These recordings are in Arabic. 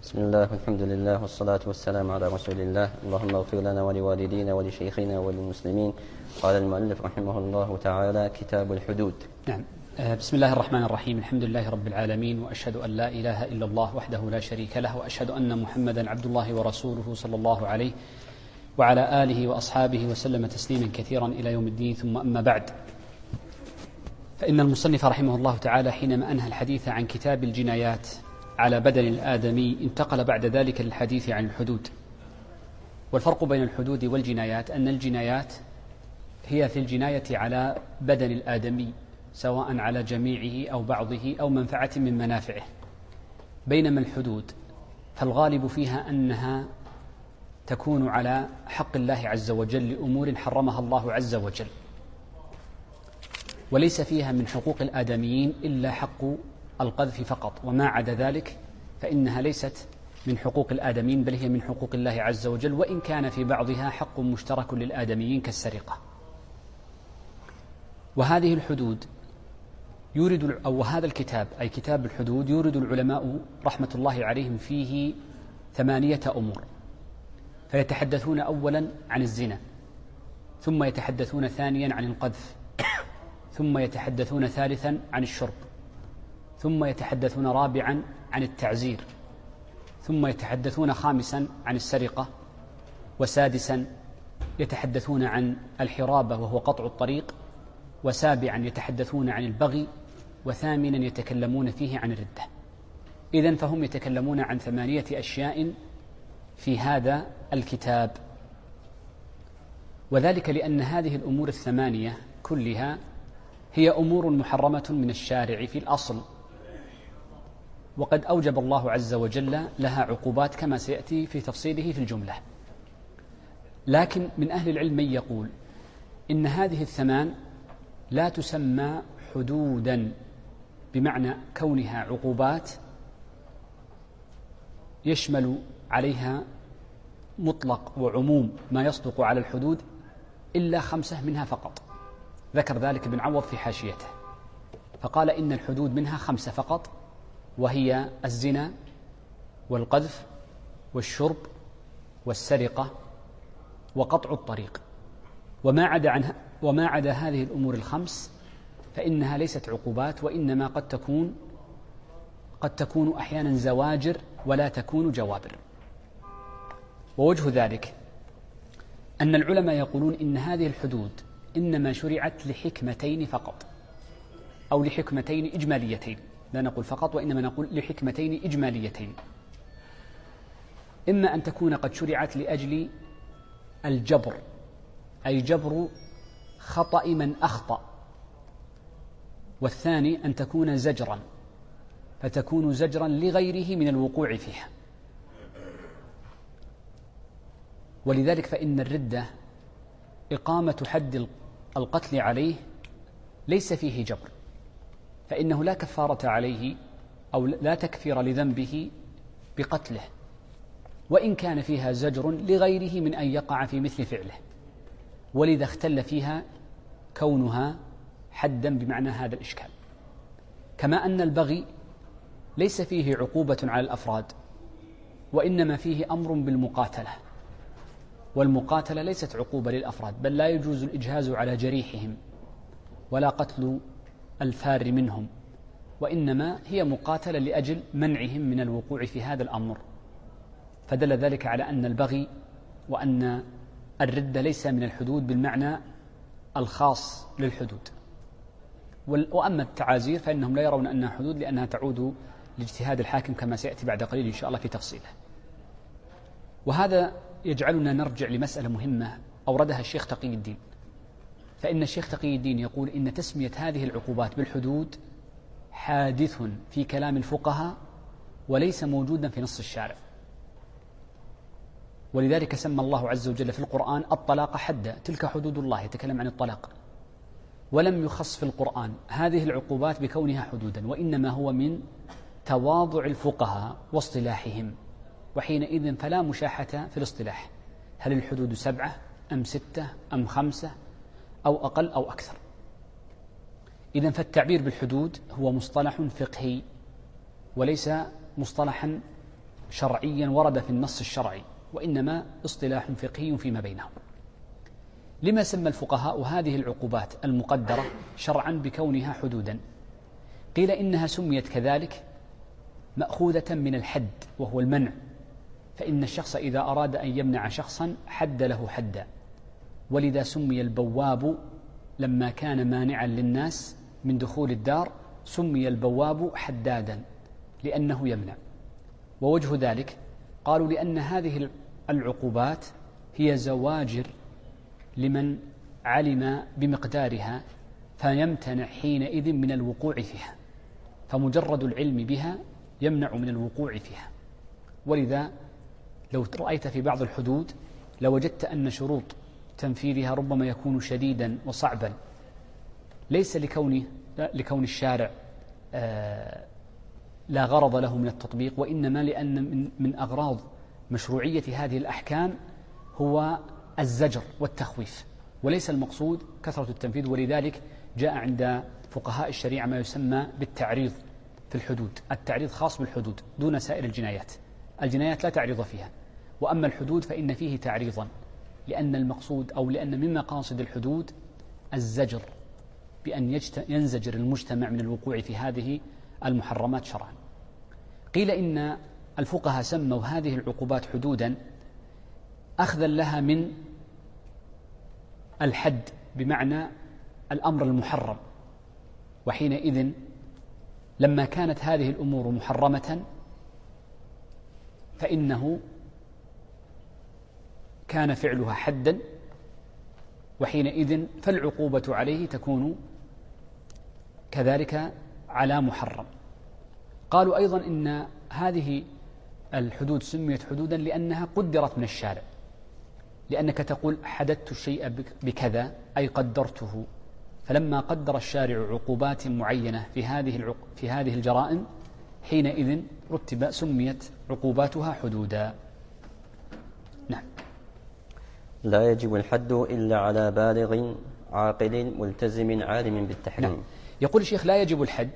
بسم الله والحمد لله والصلاة والسلام على رسول الله. اللهم اغفر لنا ولوالدينا ولشيخنا وللمسلمين. قال المؤلف رحمه الله تعالى: كتاب الحدود. نعم. بسم الله الرحمن الرحيم. الحمد لله رب العالمين، وأشهد أن لا إله إلا الله وحده لا شريك له، وأشهد أن محمدا عبد الله ورسوله صلى الله عليه وعلى آله وأصحابه وسلم تسليما كثيرا إلى يوم الدين. ثم أما بعد، فإن المصنف رحمه الله تعالى حينما أنهى الحديث عن كتاب الجنايات على بدن الآدمي انتقل بعد ذلك للحديث عن الحدود. والفرق بين الحدود والجنايات أن الجنايات هي في الجناية على بدن الآدمي، سواء على جميعه أو بعضه أو منفعة من منافعه، بينما الحدود فالغالب فيها أنها تكون على حق الله عز وجل لأمور حرمها الله عز وجل، وليس فيها من حقوق الآدميين إلا حق القذف فقط، وما عدا ذلك فإنها ليست من حقوق الآدميين بل هي من حقوق الله عز وجل، وإن كان في بعضها حق مشترك للآدميين كالسرقة. وهذه الحدود هذا الكتاب أي كتاب الحدود يورد العلماء رحمة الله عليهم فيه 8 أمور، فيتحدثون أولا عن الزنا، ثم يتحدثون ثانيا عن القذف، ثم يتحدثون ثالثا عن الشرب، ثم يتحدثون رابعا عن التعزير، ثم يتحدثون خامسا عن السرقة، وسادسا يتحدثون عن الحرابة وهو قطع الطريق، وسابعا يتحدثون عن البغي، وثامنا يتكلمون فيه عن الردة. إذن فهم يتكلمون عن 8 أشياء في هذا الكتاب، وذلك لأن هذه الأمور 8 كلها هي أمور محرمة من الشارع في الأصل، وقد أوجب الله عز وجل لها عقوبات كما سيأتي في تفصيله في الجملة. لكن من أهل العلم من يقول إن هذه 8 لا تسمى حدودا بمعنى كونها عقوبات يشمل عليها مطلق وعموم ما يصدق على الحدود إلا 5 منها فقط. ذكر ذلك ابن عوض في حاشيته فقال إن الحدود منها 5 فقط، وهي الزنا والقذف والشرب والسرقة وقطع الطريق. وما عدا هذه الأمور ال5 فإنها ليست عقوبات، وإنما قد تكون أحيانا زواجر ولا تكون جوابر. ووجه ذلك أن العلماء يقولون إن هذه الحدود إنما شرعت لحكمتين فقط، أو لحكمتين إجماليتين، لا نقول فقط وإنما نقول لحكمتين إجماليتين. إما أن تكون قد شرعت لأجل الجبر، أي جبر خطأ من أخطأ، والثاني أن تكون زجرا، فتكون زجرا لغيره من الوقوع فيها. ولذلك فإن الردة إقامة حد القتل عليه ليس فيه جبر، فإنه لا كفارة عليه أو لا تكفير لذنبه بقتله، وإن كان فيها زجر لغيره من أن يقع في مثل فعله، ولذا اختل فيها كونها حدا بمعنى هذا الإشكال. كما أن البغي ليس فيه عقوبة على الأفراد، وإنما فيه أمر بالمقاتلة، والمقاتلة ليست عقوبة للأفراد، بل لا يجوز الإجهاز على جريحهم ولا قتل الفار منهم، وإنما هي مقاتلة لأجل منعهم من الوقوع في هذا الأمر. فدل ذلك على أن البغي وأن الردة ليس من الحدود بالمعنى الخاص للحدود. وأما التعازير فإنهم لا يرون أنها حدود، لأنها تعود لاجتهاد الحاكم كما سيأتي بعد قليل إن شاء الله في تفصيله. وهذا يجعلنا نرجع لمسألة مهمة أوردها الشيخ تقي الدين، فإن الشيخ تقي الدين يقول إن تسمية هذه العقوبات بالحدود حادث في كلام الفقهاء وليس موجودا في نص الشارع، ولذلك سمى الله عز وجل في القرآن الطلاق حدا، تلك حدود الله، يتكلم عن الطلاق، ولم يخص في القرآن هذه العقوبات بكونها حدودا، وإنما هو من تواضع الفقهاء واصطلاحهم، وحينئذ فلا مشاحة في الاصطلاح، هل الحدود 7 أم 6 أم 5 أو أقل أو أكثر. إذن فالتعبير بالحدود هو مصطلح فقهي وليس مصطلحا شرعيا ورد في النص الشرعي، وإنما اصطلاح فقهي فيما بينهم. لما سمى الفقهاء هذه العقوبات المقدرة شرعا بكونها حدودا؟ قيل إنها سميت كذلك مأخوذة من الحد، وهو المنع، فإن الشخص إذا أراد أن يمنع شخصا حد له حدا، ولذا سمي البواب لما كان مانعا للناس من دخول الدار سمي البواب حدادا لأنه يمنع. ووجه ذلك قالوا لأن هذه العقوبات هي زواجر لمن علم بمقدارها فيمتنع حينئذ من الوقوع فيها، فمجرد العلم بها يمنع من الوقوع فيها. ولذا لو رأيت في بعض الحدود لوجدت أن شروط تنفيذها ربما يكون شديدا وصعبا، ليس لكون الشارع لا غرض له من التطبيق، وإنما لأن من أغراض مشروعية هذه الأحكام هو الزجر والتخويف، وليس المقصود كثرة التنفيذ. ولذلك جاء عند فقهاء الشريعة ما يسمى بالتعريض في الحدود. التعريض خاص بالحدود دون سائر الجنايات، الجنايات لا تعريض فيها، وأما الحدود فإن فيه تعريضا، لأن المقصود أو لأن من مقاصد الحدود الزجر بأن ينزجر المجتمع من الوقوع في هذه المحرمات شرعا. قيل إن الفقهاء سموا هذه العقوبات حدودا أخذا لها من الحد بمعنى الأمر المحرم، وحينئذ لما كانت هذه الأمور محرمة فإنه كان فعلها حدا، وحينئذ فالعقوبة عليه تكون كذلك على محرم. قالوا أيضا إن هذه الحدود سميت حدودا لأنها قدرت من الشارع، لأنك تقول حددت الشيء بكذا أي قدرته، فلما قدر الشارع عقوبات معينة في هذه الجرائم حينئذ سميت عقوباتها حدودا. نعم. لا يجب الحد إلا على بالغ عاقل ملتزم عالم بالتحريم. نعم. يقول الشيخ لا يجب الحد.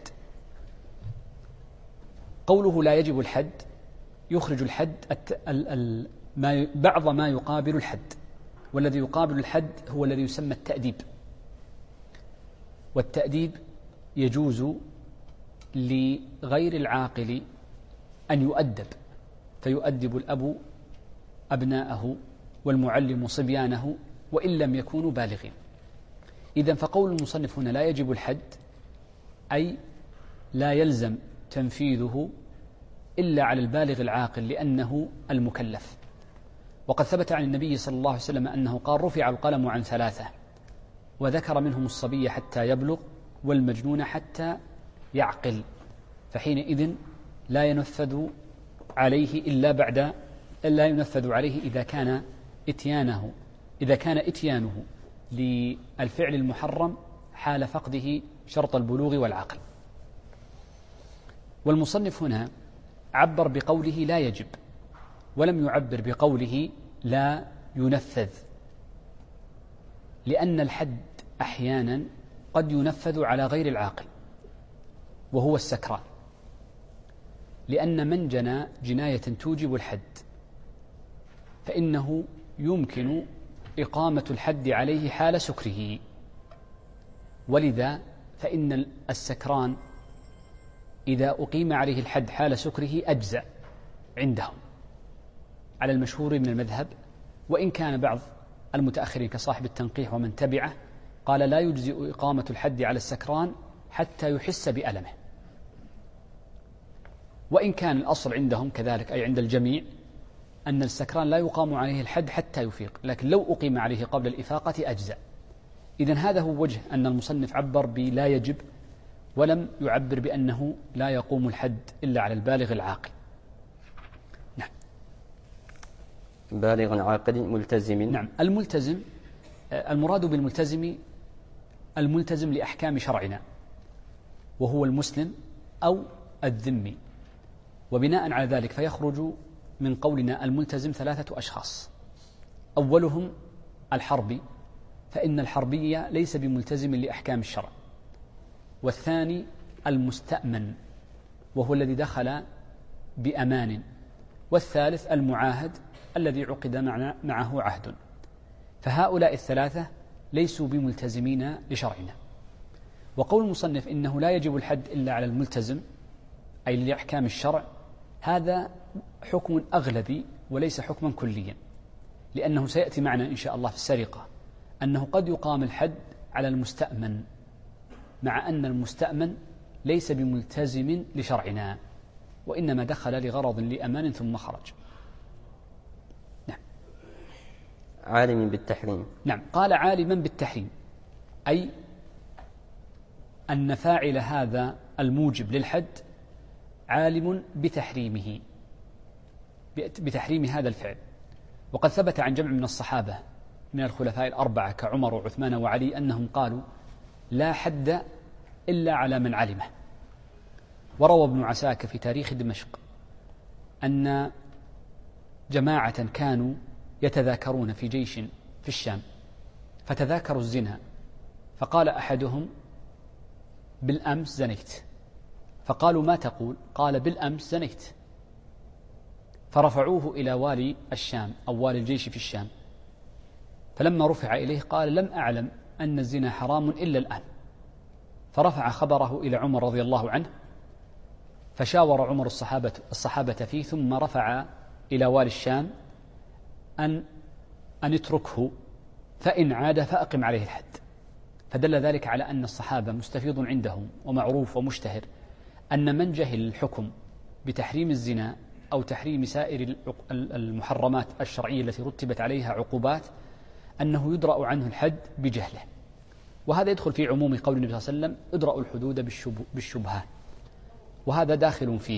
قوله لا يجب الحد يخرج الحد بعض ما يقابل الحد، والذي يقابل الحد هو الذي يسمى التأديب. والتأديب يجوز لغير العاقل أن يؤدب، فيؤدب الأب أبناءه والمعلم صبيانه وإن لم يكونوا بالغين. إذن فقول المصنف هنا لا يجب الحد أي لا يلزم تنفيذه إلا على البالغ العاقل لأنه المكلف. وقد ثبت عن النبي صلى الله عليه وسلم أنه قال رفع القلم عن ثلاثة، وذكر منهم الصبي حتى يبلغ والمجنون حتى يعقل، فحينئذ لا ينفذ عليه لا ينفذ عليه إذا كان إتيانه للفعل المحرم حال فقده شرط البلوغ والعقل. والمصنف هنا عبر بقوله لا يجب، ولم يعبر بقوله لا ينفذ، لأن الحد أحيانا قد ينفذ على غير العاقل وهو السكران، لأن من جنى جناية توجب الحد فإنه يمكن إقامة الحد عليه حال سكره، ولذا فإن السكران إذا أقيم عليه الحد حال سكره أجزأ عندهم على المشهور من المذهب، وإن كان بعض المتأخرين كصاحب التنقيح ومن تبعه قال لا يجزئ إقامة الحد على السكران حتى يحس بألمه. وإن كان الأصل عندهم كذلك أي عند الجميع أن السكران لا يقام عليه الحد حتى يفيق، لكن لو أقيم عليه قبل الإفاقة أجزأ. إذن هذا هو وجه أن المصنف عبر بلا يجب ولم يعبر بأنه لا يقوم الحد إلا على البالغ العاقل. نعم. بالغ عاقل ملتزم. نعم. الملتزم المراد بالملتزم الملتزم لأحكام شرعنا، وهو المسلم أو الذمي. وبناء على ذلك فيخرج من قولنا الملتزم ثلاثة أشخاص: أولهم الحربي، فإن الحربي ليس بملتزم لأحكام الشرع. والثاني المستأمن، وهو الذي دخل بأمان. والثالث المعاهد الذي عقد معه عهد. فهؤلاء الثلاثة ليسوا بملتزمين لشرعنا. وقول المصنف إنه لا يجب الحد إلا على الملتزم أي لأحكام الشرع، هذا حكم أغلبي وليس حكما كليا، لأنه سيأتي معنا إن شاء الله في السرقة أنه قد يقام الحد على المستأمن، مع أن المستأمن ليس بملتزم لشرعنا، وإنما دخل لغرض لأمان ثم خرج. نعم. عالم بالتحريم. نعم، قال عالما بالتحريم، أي أن فاعل هذا الموجب للحد عالم بتحريمه، بتحريم هذا الفعل. وقد ثبت عن جمع من الصحابة من الخلفاء الأربعة كعمر وعثمان وعلي أنهم قالوا لا حد إلا على من علمه. وروى ابن عساكر في تاريخ دمشق أن جماعة كانوا يتذاكرون في جيش في الشام، فتذاكروا الزنا، فقال أحدهم بالأمس زنيت، فقالوا ما تقول؟ قال بالأمس زنيت، فرفعوه إلى والي الشام أو والي الجيش في الشام، فلما رفع إليه قال لم أعلم أن الزنا حرام إلا الآن، فرفع خبره إلى عمر رضي الله عنه، فشاور عمر الصحابة فيه، ثم رفع إلى والي الشام أن اتركه، فإن عاد فأقم عليه الحد. فدل ذلك على أن الصحابة مستفيض عندهم ومعروف ومشتهر أن من جهل الحكم بتحريم الزنا أو تحريم سائر المحرمات الشرعية التي رتبت عليها عقوبات أنه يدرأ عنه الحد بجهله. وهذا يدخل في عموم قول النبي صلى الله عليه وسلم ادرأوا الحدود بالشبهات، وهذا داخل فيه.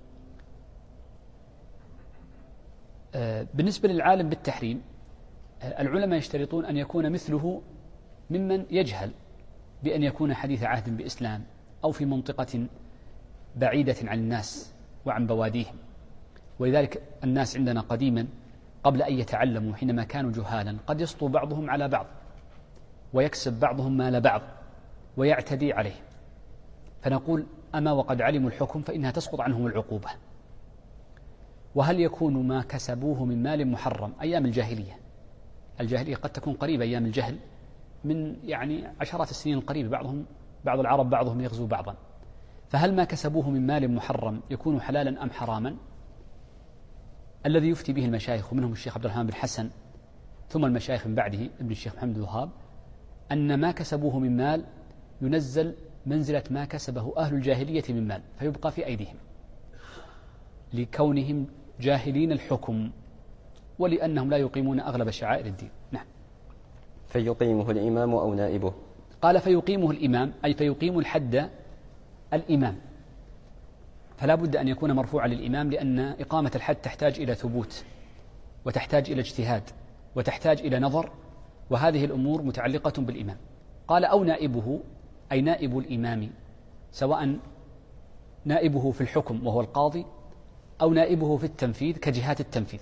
بالنسبة للعالم بالتحريم، العلماء يشترطون أن يكون مثله ممن يجهل بأن يكون حديث عهد بإسلام أو في منطقة بعيدة عن الناس وعن بواديهم. ولذلك الناس عندنا قديما قبل أن يتعلموا حينما كانوا جهالا قد يسطو بعضهم على بعض ويكسب بعضهم مال بعض ويعتدي عليه، فنقول أما وقد علموا الحكم فإنها تسقط عنهم العقوبة. وهل يكون ما كسبوه من مال محرم أيام الجاهلية؟ الجاهلية قد تكون قريبة أيام الجهل من عشرات السنين القريبة، بعض العرب بعضهم يغزو بعضا، فهل ما كسبوه من مال محرم يكون حلالا أم حراما؟ الذي يفتي به المشايخ ومنهم الشيخ عبد الرحمن بن حسن ثم المشايخ من بعده ابن الشيخ محمد الوهاب أن ما كسبوه من مال ينزل منزلة ما كسبه أهل الجاهلية من مال فيبقى في أيديهم، لكونهم جاهلين الحكم ولأنهم لا يقيمون أغلب شعائر الدين. نعم. فيقيمه الإمام أو نائبه. قال فيقيمه الإمام أي فيقيم الحد الإمام، فلا بد أن يكون مرفوعا للإمام، لأن إقامة الحد تحتاج إلى ثبوت وتحتاج إلى اجتهاد وتحتاج إلى نظر، وهذه الأمور متعلقة بالإمام. قال أو نائبه أي نائب الإمام، سواء نائبه في الحكم وهو القاضي أو نائبه في التنفيذ كجهات التنفيذ.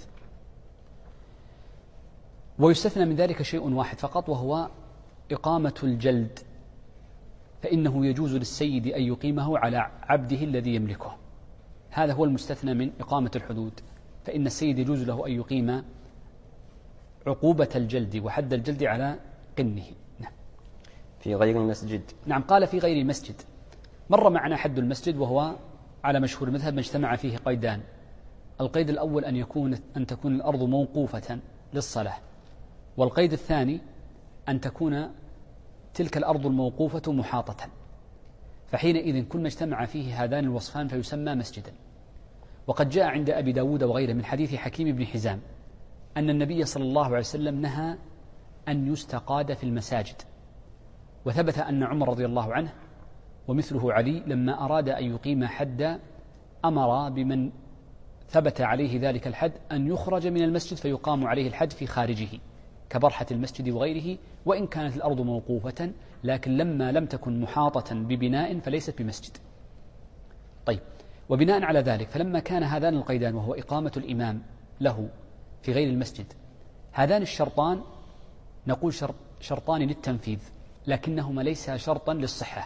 ويستثنى من ذلك شيء واحد فقط وهو إقامة الجلد، فإنه يجوز للسيد أن يقيمه على عبده الذي يملكه، هذا هو المستثنى من إقامة الحدود، فإن السيد يجوز له أن يقيم عقوبة الجلد وحد الجلد على قنه. نعم. في غير المسجد. نعم، قال في غير المسجد. مر معنا حد المسجد وهو على مشهور المذهب ما اجتمع فيه قيدان. القيد الأول أن تكون الأرض موقوفة للصلاة، والقيد الثاني أن تكون تلك الأرض الموقوفة محاطة، فحينئذ كل ما اجتمع فيه هذان الوصفان فيسمى مسجدا. وقد جاء عند أبي داود وغيره من حديث حكيم بن حزام أن النبي صلى الله عليه وسلم نهى أن يستقاد في المساجد، وثبت أن عمر رضي الله عنه ومثله علي لما أراد أن يقيم حد أمر بمن ثبت عليه ذلك الحد أن يخرج من المسجد فيقام عليه الحد في خارجه كبرحة المسجد وغيره، وإن كانت الأرض موقوفة، لكن لما لم تكن محاطة ببناء فليست بمسجد. طيب، وبناء على ذلك فلما كان هذان القيدان وهو إقامة الإمام له في غير المسجد، هذان الشرطان نقول شرطان للتنفيذ لكنهما ليس شرطا للصحة.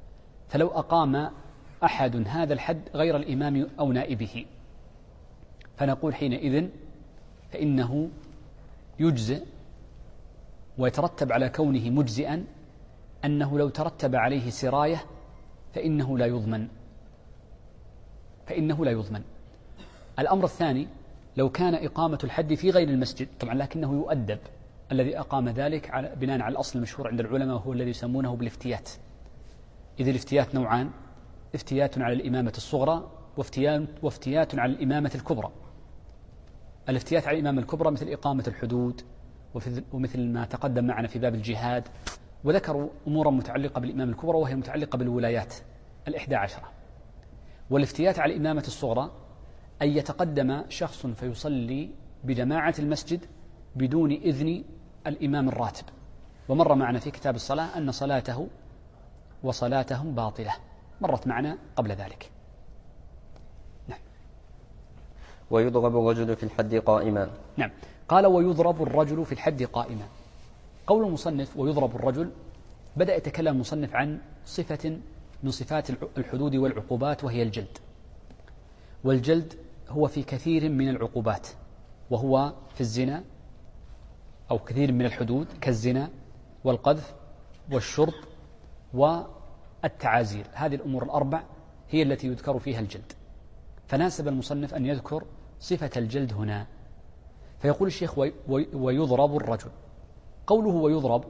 فلو أقام أحد هذا الحد غير الإمام أو نائبه فنقول حينئذ فإنه يجزئ، ويترتب على كونه مجزئا أنه لو ترتب عليه سراية فإنه لا يضمن. الأمر الثاني لو كان إقامة الحد في غير المسجد، طبعا لكنه يؤدب الذي أقام ذلك بناء على الأصل المشهور عند العلماء، وهو الذي يسمونه بالافتيات. إذ الافتيات نوعان: افتيات على الإمامة الصغرى وافتيات على الإمامة الكبرى. الافتيات على الإمامة الكبرى مثل إقامة الحدود ومثل ما تقدم معنا في باب الجهاد، وذكروا أمورا متعلقة بالإمامة الكبرى وهي متعلقة بالولايات 11. والافتيات على الإمامة الصغرى أن يتقدم شخص فيصلي بجماعة المسجد بدون إذن الإمام الراتب، ومر معنا في كتاب الصلاة أن صلاته وصلاتهم باطلة، مرت معنا قبل ذلك. نعم. ويضرب الرجل في الحد قائما. نعم. قال ويضرب الرجل في الحد قائما. قول المصنف ويضرب الرجل، بدأ يتكلم المصنف عن صفة من صفات الحدود والعقوبات، وهي الجلد. والجلد هو في كثير من العقوبات، وهو في الزنا أو كثير من الحدود كالزنا والقذف والشرب والتعازير. هذه الأمور الأربع هي التي يذكر فيها الجلد، فناسب المصنف أن يذكر صفة الجلد هنا. فيقول الشيخ ويضرب الرجل. قوله ويضرب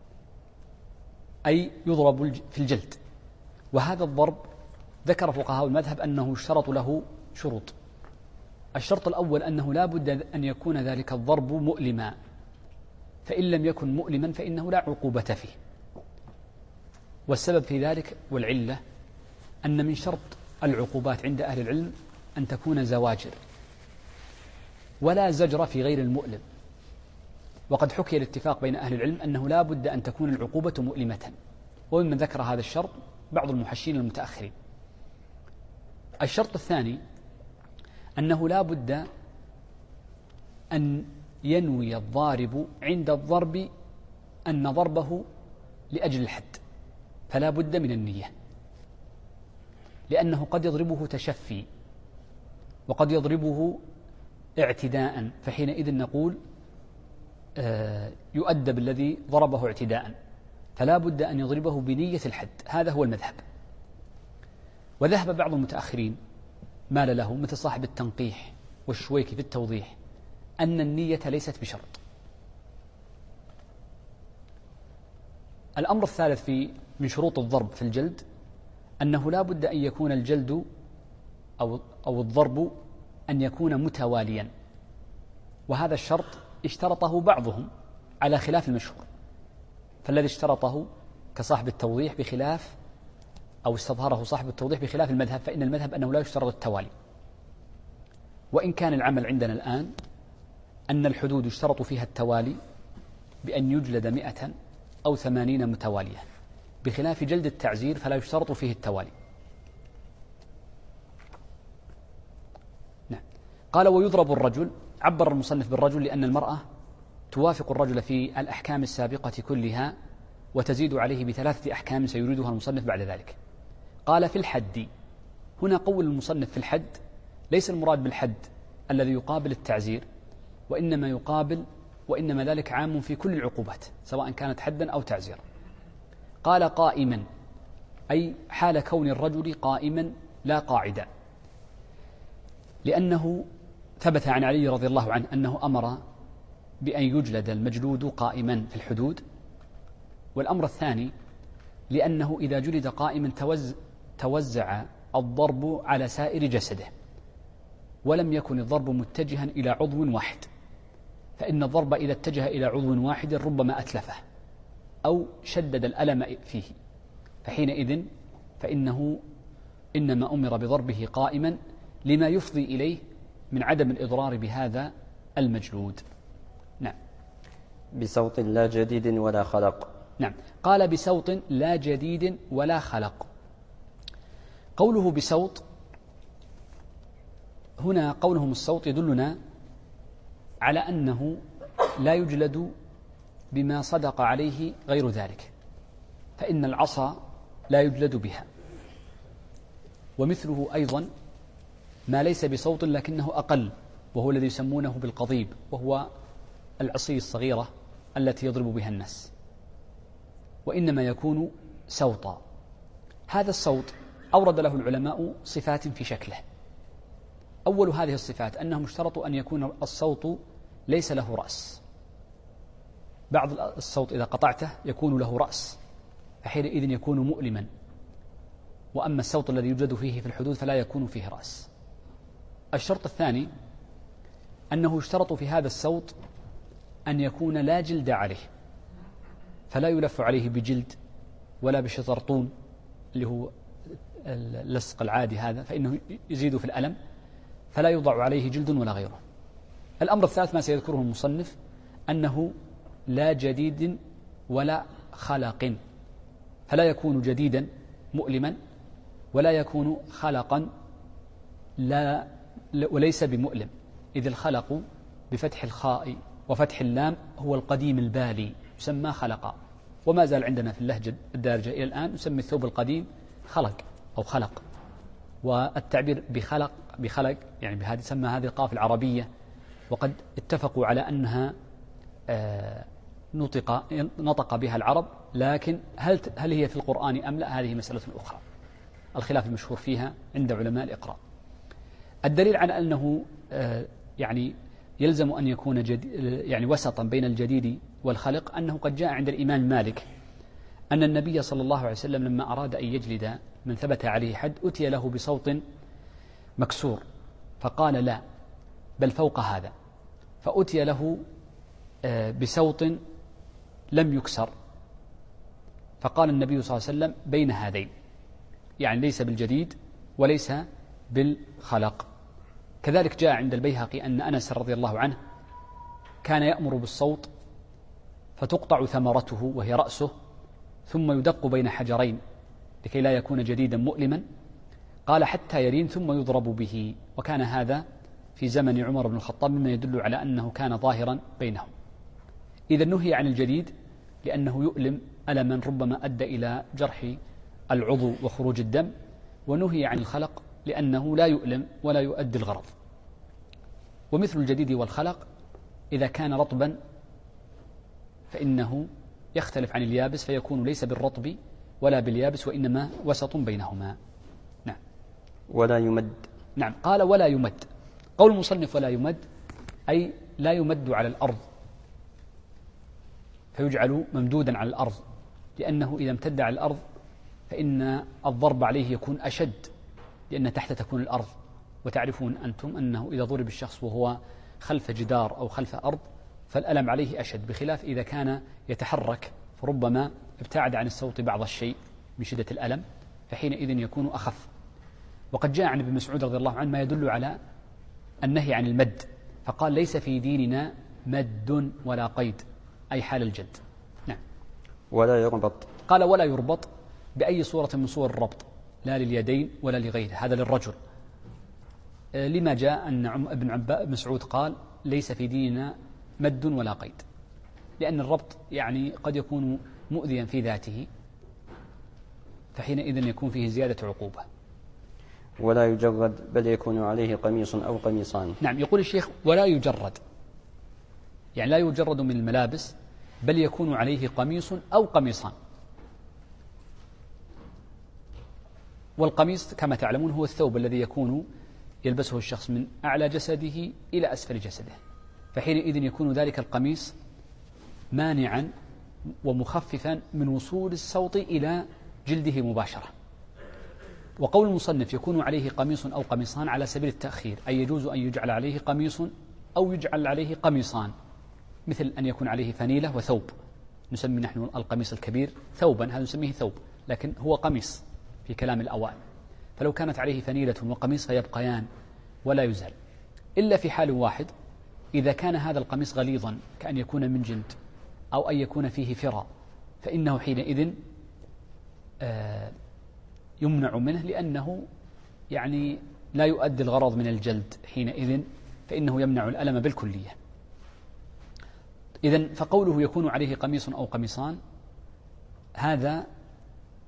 أي يضرب في الجلد، وهذا الضرب ذكر فقهاء المذهب أنه يشترط له شروط. الشرط الأول أنه لا بد أن يكون ذلك الضرب مؤلما، فإن لم يكن مؤلما فإنه لا عقوبة فيه. والسبب في ذلك والعلة أن من شرط العقوبات عند أهل العلم أن تكون زواجر، ولا زجر في غير المؤلم. وقد حكي الاتفاق بين أهل العلم أنه لا بد أن تكون العقوبة مؤلمة، وممن ذكر هذا الشرط بعض المحشين المتأخرين. الشرط الثاني أنه لا بد أن ينوي الضارب عند الضرب أن ضربه لأجل الحد، فلا بد من النية، لأنه قد يضربه تشفي وقد يضربه اعتداء، فحينئذ نقول يؤدب الذي ضربه اعتداء، فلا بد أن يضربه بنية الحد. هذا هو المذهب. وذهب بعض المتأخرين مال له مثل صاحب التنقيح والشويكي في التوضيح أن النية ليست بشرط. الأمر الثالث من شروط الضرب في الجلد أنه لا بد أن يكون الجلد أو الضرب أن يكون متواليا، وهذا الشرط اشترطه بعضهم على خلاف المشهور، فالذي اشترطه كصاحب التوضيح بخلاف، أو استظهره صاحب التوضيح بخلاف المذهب، فإن المذهب أنه لا يشترط التوالي. وإن كان العمل عندنا الآن أن الحدود يشترط فيها التوالي بأن يجلد 100 أو 80 متوالية، بخلاف جلد التعزير فلا يشترط فيه التوالي. نعم. قال ويضرب الرجل. عبر المصنف بالرجل لأن المرأة توافق الرجل في الأحكام السابقة كلها، وتزيد عليه ب3 أحكام سيريدها المصنف بعد ذلك. قال في الحد. هنا قول المصنف في الحد ليس المراد بالحد الذي يقابل التعزير، وإنما ذلك عام في كل العقوبات سواء كانت حدا أو تعزيرا. قال قائما، أي حال كون الرجل قائما لا قاعدا، لأنه ثبت عن علي رضي الله عنه أنه أمر بأن يجلد المجلود قائما في الحدود. والأمر الثاني لأنه إذا جلد قائما توزع الضرب على سائر جسده، ولم يكن الضرب متجها إلى عضو واحد، فإن الضرب إذا اتجه إلى عضو واحد ربما أتلفه أو شدد الألم فيه، فحينئذ فإنه إنما أمر بضربه قائما لما يفضي إليه من عدم الإضرار بهذا المجلود. نعم. بصوت لا جديد ولا خلق. نعم. قال بصوت لا جديد ولا خلق. قوله بصوت هنا، قولهم الصوت يدلنا على أنه لا يجلد بما صدق عليه غير ذلك، فإن العصا لا يجلد بها. ومثله أيضا ما ليس بصوت لكنه أقل وهو الذي يسمونه بالقضيب، وهو العصي الصغيرة التي يضرب بها الناس، وإنما يكون سوطا. هذا الصوت أورد له العلماء صفات في شكله. أول هذه الصفات أنهم اشترطوا أن يكون الصوت ليس له رأس. بعض الصوت إذا قطعته يكون له رأس، فحينئذ يكون مؤلما، وأما الصوت الذي يوجد فيه في الحدود فلا يكون فيه رأس. الشرط الثاني أنه اشترطوا في هذا الصوت أن يكون لا جلد عليه، فلا يلف عليه بجلد ولا بشطرطون اللي هو اللصق العادي هذا، فإنه يزيد في الألم، فلا يوضع عليه جلد ولا غيره. الأمر الثالث ما سيذكره المصنف أنه لا جديد ولا خلق، فلا يكون جديدا مؤلما ولا يكون خلقا وليس بمؤلم، إذ الخلق بفتح الخاء وفتح اللام هو القديم البالي يسمى خلقا، وما زال عندنا في اللهجة الدارجة إلى الآن يسمي الثوب القديم خلق أو خلق. والتعبير بخلق يعني بهذه تسمى هذه القاف العربية، وقد اتفقوا على أنها نطق بها العرب، لكن هل هي في القرآن أم لا، هذه مسألة أخرى الخلاف المشهور فيها عند علماء الإقراء. الدليل على أنه يعني يلزم أن يكون يعني وسطا بين الجديد والخلق أنه قد جاء عند الإمام مالك أن النبي صلى الله عليه وسلم لما أراد أن يجلد من ثبت عليه حد أتي له بصوت مكسور فقال لا بل فوق هذا، فأتي له بصوت لم يكسر فقال النبي صلى الله عليه وسلم بين هذين، يعني ليس بالجديد وليس بالخلق. كذلك جاء عند البيهقي أن أنس رضي الله عنه كان يأمر بالصوت فتقطع ثمرته وهي رأسه ثم يدق بين حجرين لكي لا يكون جديدا مؤلما، قال حتى يلين ثم يضرب به، وكان هذا في زمن عمر بن الخطاب مما يدل على أنه كان ظاهرا بينهم. إذا نهي عن الجديد لأنه يؤلم ألما ربما أدى إلى جرح العضو وخروج الدم، ونهي عن الخلق لأنه لا يؤلم ولا يؤدي الغرض. ومثل الجديد والخلق إذا كان رطبا فإنه يختلف عن اليابس فيكون ليس بالرطب ولا باليابس وإنما وسط بينهما. نعم. ولا يمد. نعم، قال ولا يمد. قول المصنف ولا يمد أي لا يمد على الأرض فيجعل ممدودا على الأرض، لأنه إذا امتد على الأرض فإن الضرب عليه يكون أشد، لأن تحت تكون الأرض، وتعرفون أنتم أنه إذا ضرب الشخص وهو خلف جدار أو خلف أرض فالألم عليه أشد، بخلاف إذا كان يتحرك فربما ابتعد عن الصوت بعض الشيء من شدة الألم فحينئذ يكون أخف. وقد جاء عن ابن مسعود رضي الله عنه ما يدل على النهي عن المد، فقال ليس في ديننا مد ولا قيد، أي حال الجد. نعم. ولا يربط. قال ولا يربط بأي صورة من صور الربط، لا لليدين ولا لغيره، هذا للرجل. لما جاء أن ابن مسعود قال ليس في ديننا مد ولا قيد، لأن الربط يعني قد يكون مؤذيا في ذاته فحينئذ يكون فيه زيادة عقوبة. ولا يجرد بل يكون عليه قميص أو قميصان. نعم، يقول الشيخ ولا يجرد، يعني لا يجرد من الملابس بل يكون عليه قميص أو قميصان. والقميص كما تعلمون هو الثوب الذي يكون يلبسه الشخص من أعلى جسده إلى أسفل جسده، فحينئذ يكون ذلك القميص مانعا ومخففا من وصول الصوت إلى جلده مباشرة. وقول المصنف يكون عليه قميص أو قميصان على سبيل التأخير، أي يجوز أن يجعل عليه قميص أو يجعل عليه قميصان، مثل أن يكون عليه فنيلة وثوب، نسمي نحن القميص الكبير ثوبا، هذا نسميه ثوب لكن هو قميص في كلام الأوائل، فلو كانت عليه فنيلة وقميص فيبقيان ولا يزال، إلا في حال واحد، إذا كان هذا القميص غليظا كأن يكون من جلد أو أن يكون فيه فرى فإنه حينئذ يمنع منه، لأنه يعني لا يؤدي الغرض من الجلد حينئذ، فإنه يمنع الألم بالكلية. إذن فقوله يكون عليه قميص أو قميصان هذا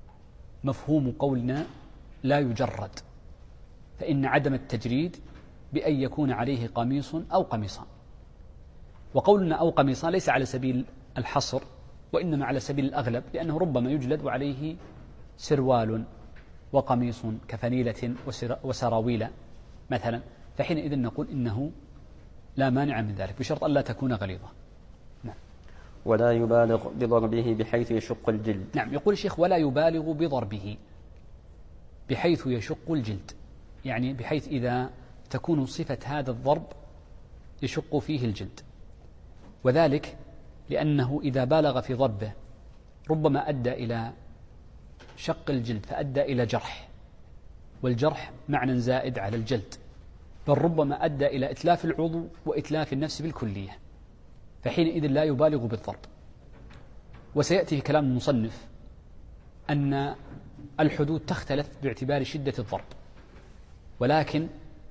مفهوم قولنا لا يجرد، فإن عدم التجريد بأن يكون عليه قميص أو قميصان. وقولنا أو قميصان ليس على سبيل الحصر، وإنما على سبيل الأغلب، لأنه ربما يجلد وعليه سروال وقميص كفنيلة وسراويل مثلا، فحينئذ نقول إنه لا مانع من ذلك بشرط ألا تكون غليظة. نعم. ولا يبالغ بضربه بحيث يشق الجلد. نعم، يقول الشيخ ولا يبالغ بضربه بحيث يشق الجلد، يعني بحيث إذا تكون صفة هذا الضرب يشق فيه الجلد، وذلك لأنه إذا بالغ في ضربه ربما أدى إلى شق الجلد فأدى إلى جرح، والجرح معنى زائد على الجلد، بل ربما أدى إلى إتلاف العضو وإتلاف النفس بالكلية، فحينئذ لا يبالغ بالضرب. وسيأتي في كلام المصنف أن الحدود تختلف باعتبار شدة الضرب، ولكن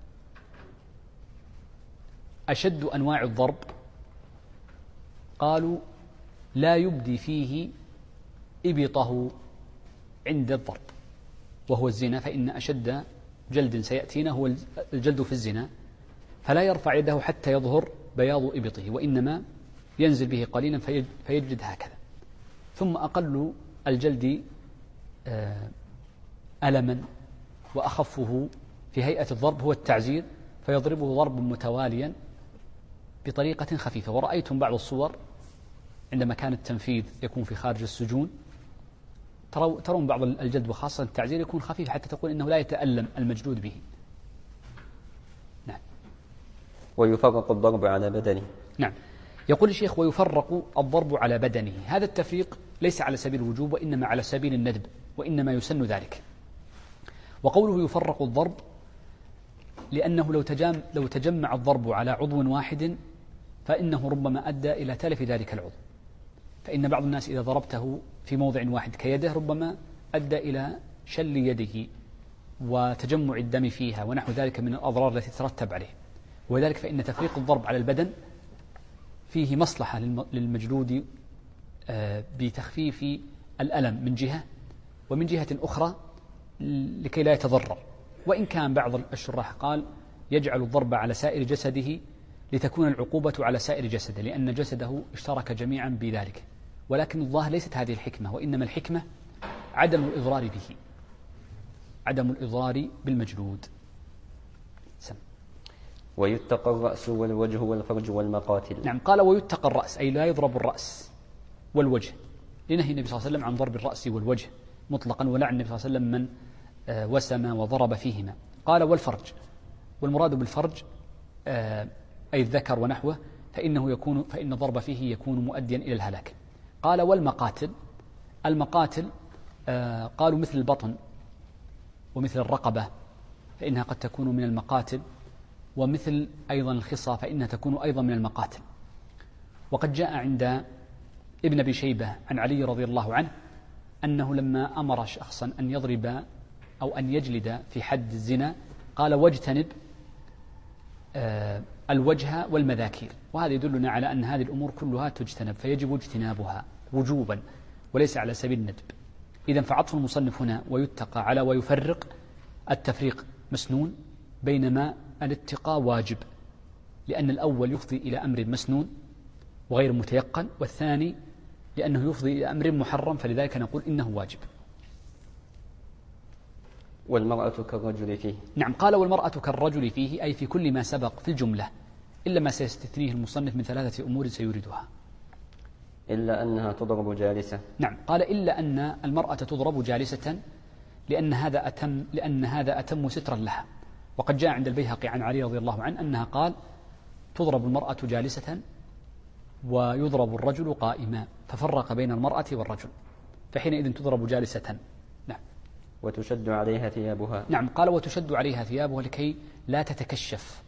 أشد أنواع الضرب قالوا لا يبدي فيه إبطه عند الضرب، وهو الزنا، فإن أشد جلد سيأتينا هو الجلد في الزنا، فلا يرفع يده حتى يظهر بياض إبطه، وإنما ينزل به قليلا فيجلد هكذا. ثم أقل الجلد ألما وأخفه في هيئة الضرب هو التعزير، فيضربه ضربا متواليا بطريقة خفيفة. ورأيتم بعض الصور عندما كان التنفيذ يكون في خارج السجون، ترون بعض الجلد وخاصة التعزير يكون خفيف حتى تقول إنه لا يتألم المجلود به. نعم. ويفرق الضرب على بدنه. نعم، يقول الشيخ ويفرق الضرب على بدنه. هذا التفريق ليس على سبيل الوجوب وإنما على سبيل الندب، وإنما يسن ذلك. وقوله يفرق الضرب لأنه لو تجمع الضرب على عضو واحد فإنه ربما أدى إلى تلف ذلك العضو، فإن بعض الناس إذا ضربته في موضع واحد كيده ربما أدى إلى شل يده وتجمع الدم فيها ونحو ذلك من الأضرار التي تترتب عليه. وذلك فإن تفريق الضرب على البدن فيه مصلحة للمجلود بتخفيف الألم من جهة، ومن جهة أخرى لكي لا يتضرر. وإن كان بعض الشراح قال يجعل الضرب على سائر جسده لتكون العقوبة على سائر جسده، لأن جسده اشترك جميعا بذلك، ولكن الظاهر ليست هذه الحكمة، وإنما الحكمة عدم الإضرار به، عدم الإضرار بالمجلود. ويتقى الرأس والوجه والفرج والمقاتل. نعم، قال ويتقى الرأس أي لا يضرب الرأس والوجه، لنهي النبي صلى الله عليه وسلم عن ضرب الرأس والوجه مطلقا، ولعن النبي صلى الله عليه وسلم من وسم وضرب فيهما. قال والفرج، والمراد بالفرج أي الذكر ونحوه، فإن الضرب فيه يكون مؤديا إلى الهلاك. قال والمقاتل، المقاتل قالوا مثل البطن ومثل الرقبة فإنها قد تكون من المقاتل، ومثل أيضا الخصى فإنها تكون أيضا من المقاتل. وقد جاء عند ابن أبي شيبة عن علي رضي الله عنه أنه لما أمر شخصا أن يضرب أو أن يجلد في حد الزنا قال واجتنب الوجه والمذاكير، وهذا يدلنا على أن هذه الأمور كلها تجتنب، فيجب اجتنابها وجوبا وليس على سبيل الندب. إذن فعطف المصنف هنا ويتقى على ويفرق، التفريق مسنون، بينما الاتقاء واجب، لأن الأول يفضي إلى أمر مسنون وغير متيقن، والثاني لأنه يفضي إلى أمر محرم، فلذلك نقول إنه واجب. والمرأة كالرجل فيه. نعم، قال والمرأة كالرجل فيه أي في كل ما سبق في الجملة، إلا ما سيستثنيه المصنف من 3 أمور سيوردها. إلا أنها تضرب جالسة. نعم، قال إلا أن المرأة تضرب جالسة لأن هذا أتم سترا لها. وقد جاء عند البيهقي عن علي رضي الله عنه أنها قال تضرب المرأة جالسة ويضرب الرجل قائما، ففرق بين المرأة والرجل، فحينئذ تضرب جالسة. نعم. وتشد عليها ثيابها. نعم، قال وتشد عليها ثيابها لكي لا تتكشف،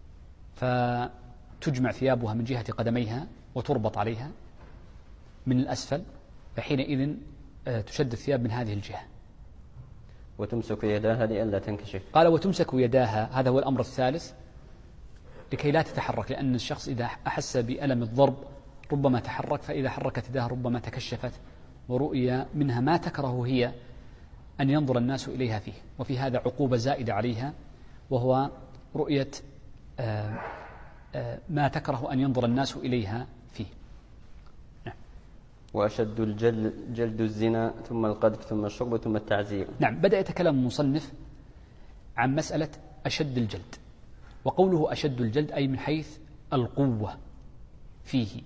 فتجمع ثيابها من جهة قدميها وتربط عليها من الأسفل، فحينئذ تشد الثياب من هذه الجهة. وتمسك يداها لئلا تنكشف. قال وتمسك يداها، هذا هو الأمر الثالث، لكي لا تتحرك، لأن الشخص إذا أحس بألم الضرب ربما تحرك، فإذا حركت يداها ربما تكشفت، ورؤيا منها ما تكره هي أن ينظر الناس إليها فيه، وفي هذا عقوبة زائدة عليها، وهو رؤية ما تكره أن ينظر الناس إليها فيه. نعم. وأشد جلد الزنا ثم القذف ثم الشرب ثم التعزير. نعم. بدأ يتكلم المصنف عن مسألة أشد الجلد، وقوله أشد الجلد أي من حيث القوة فيه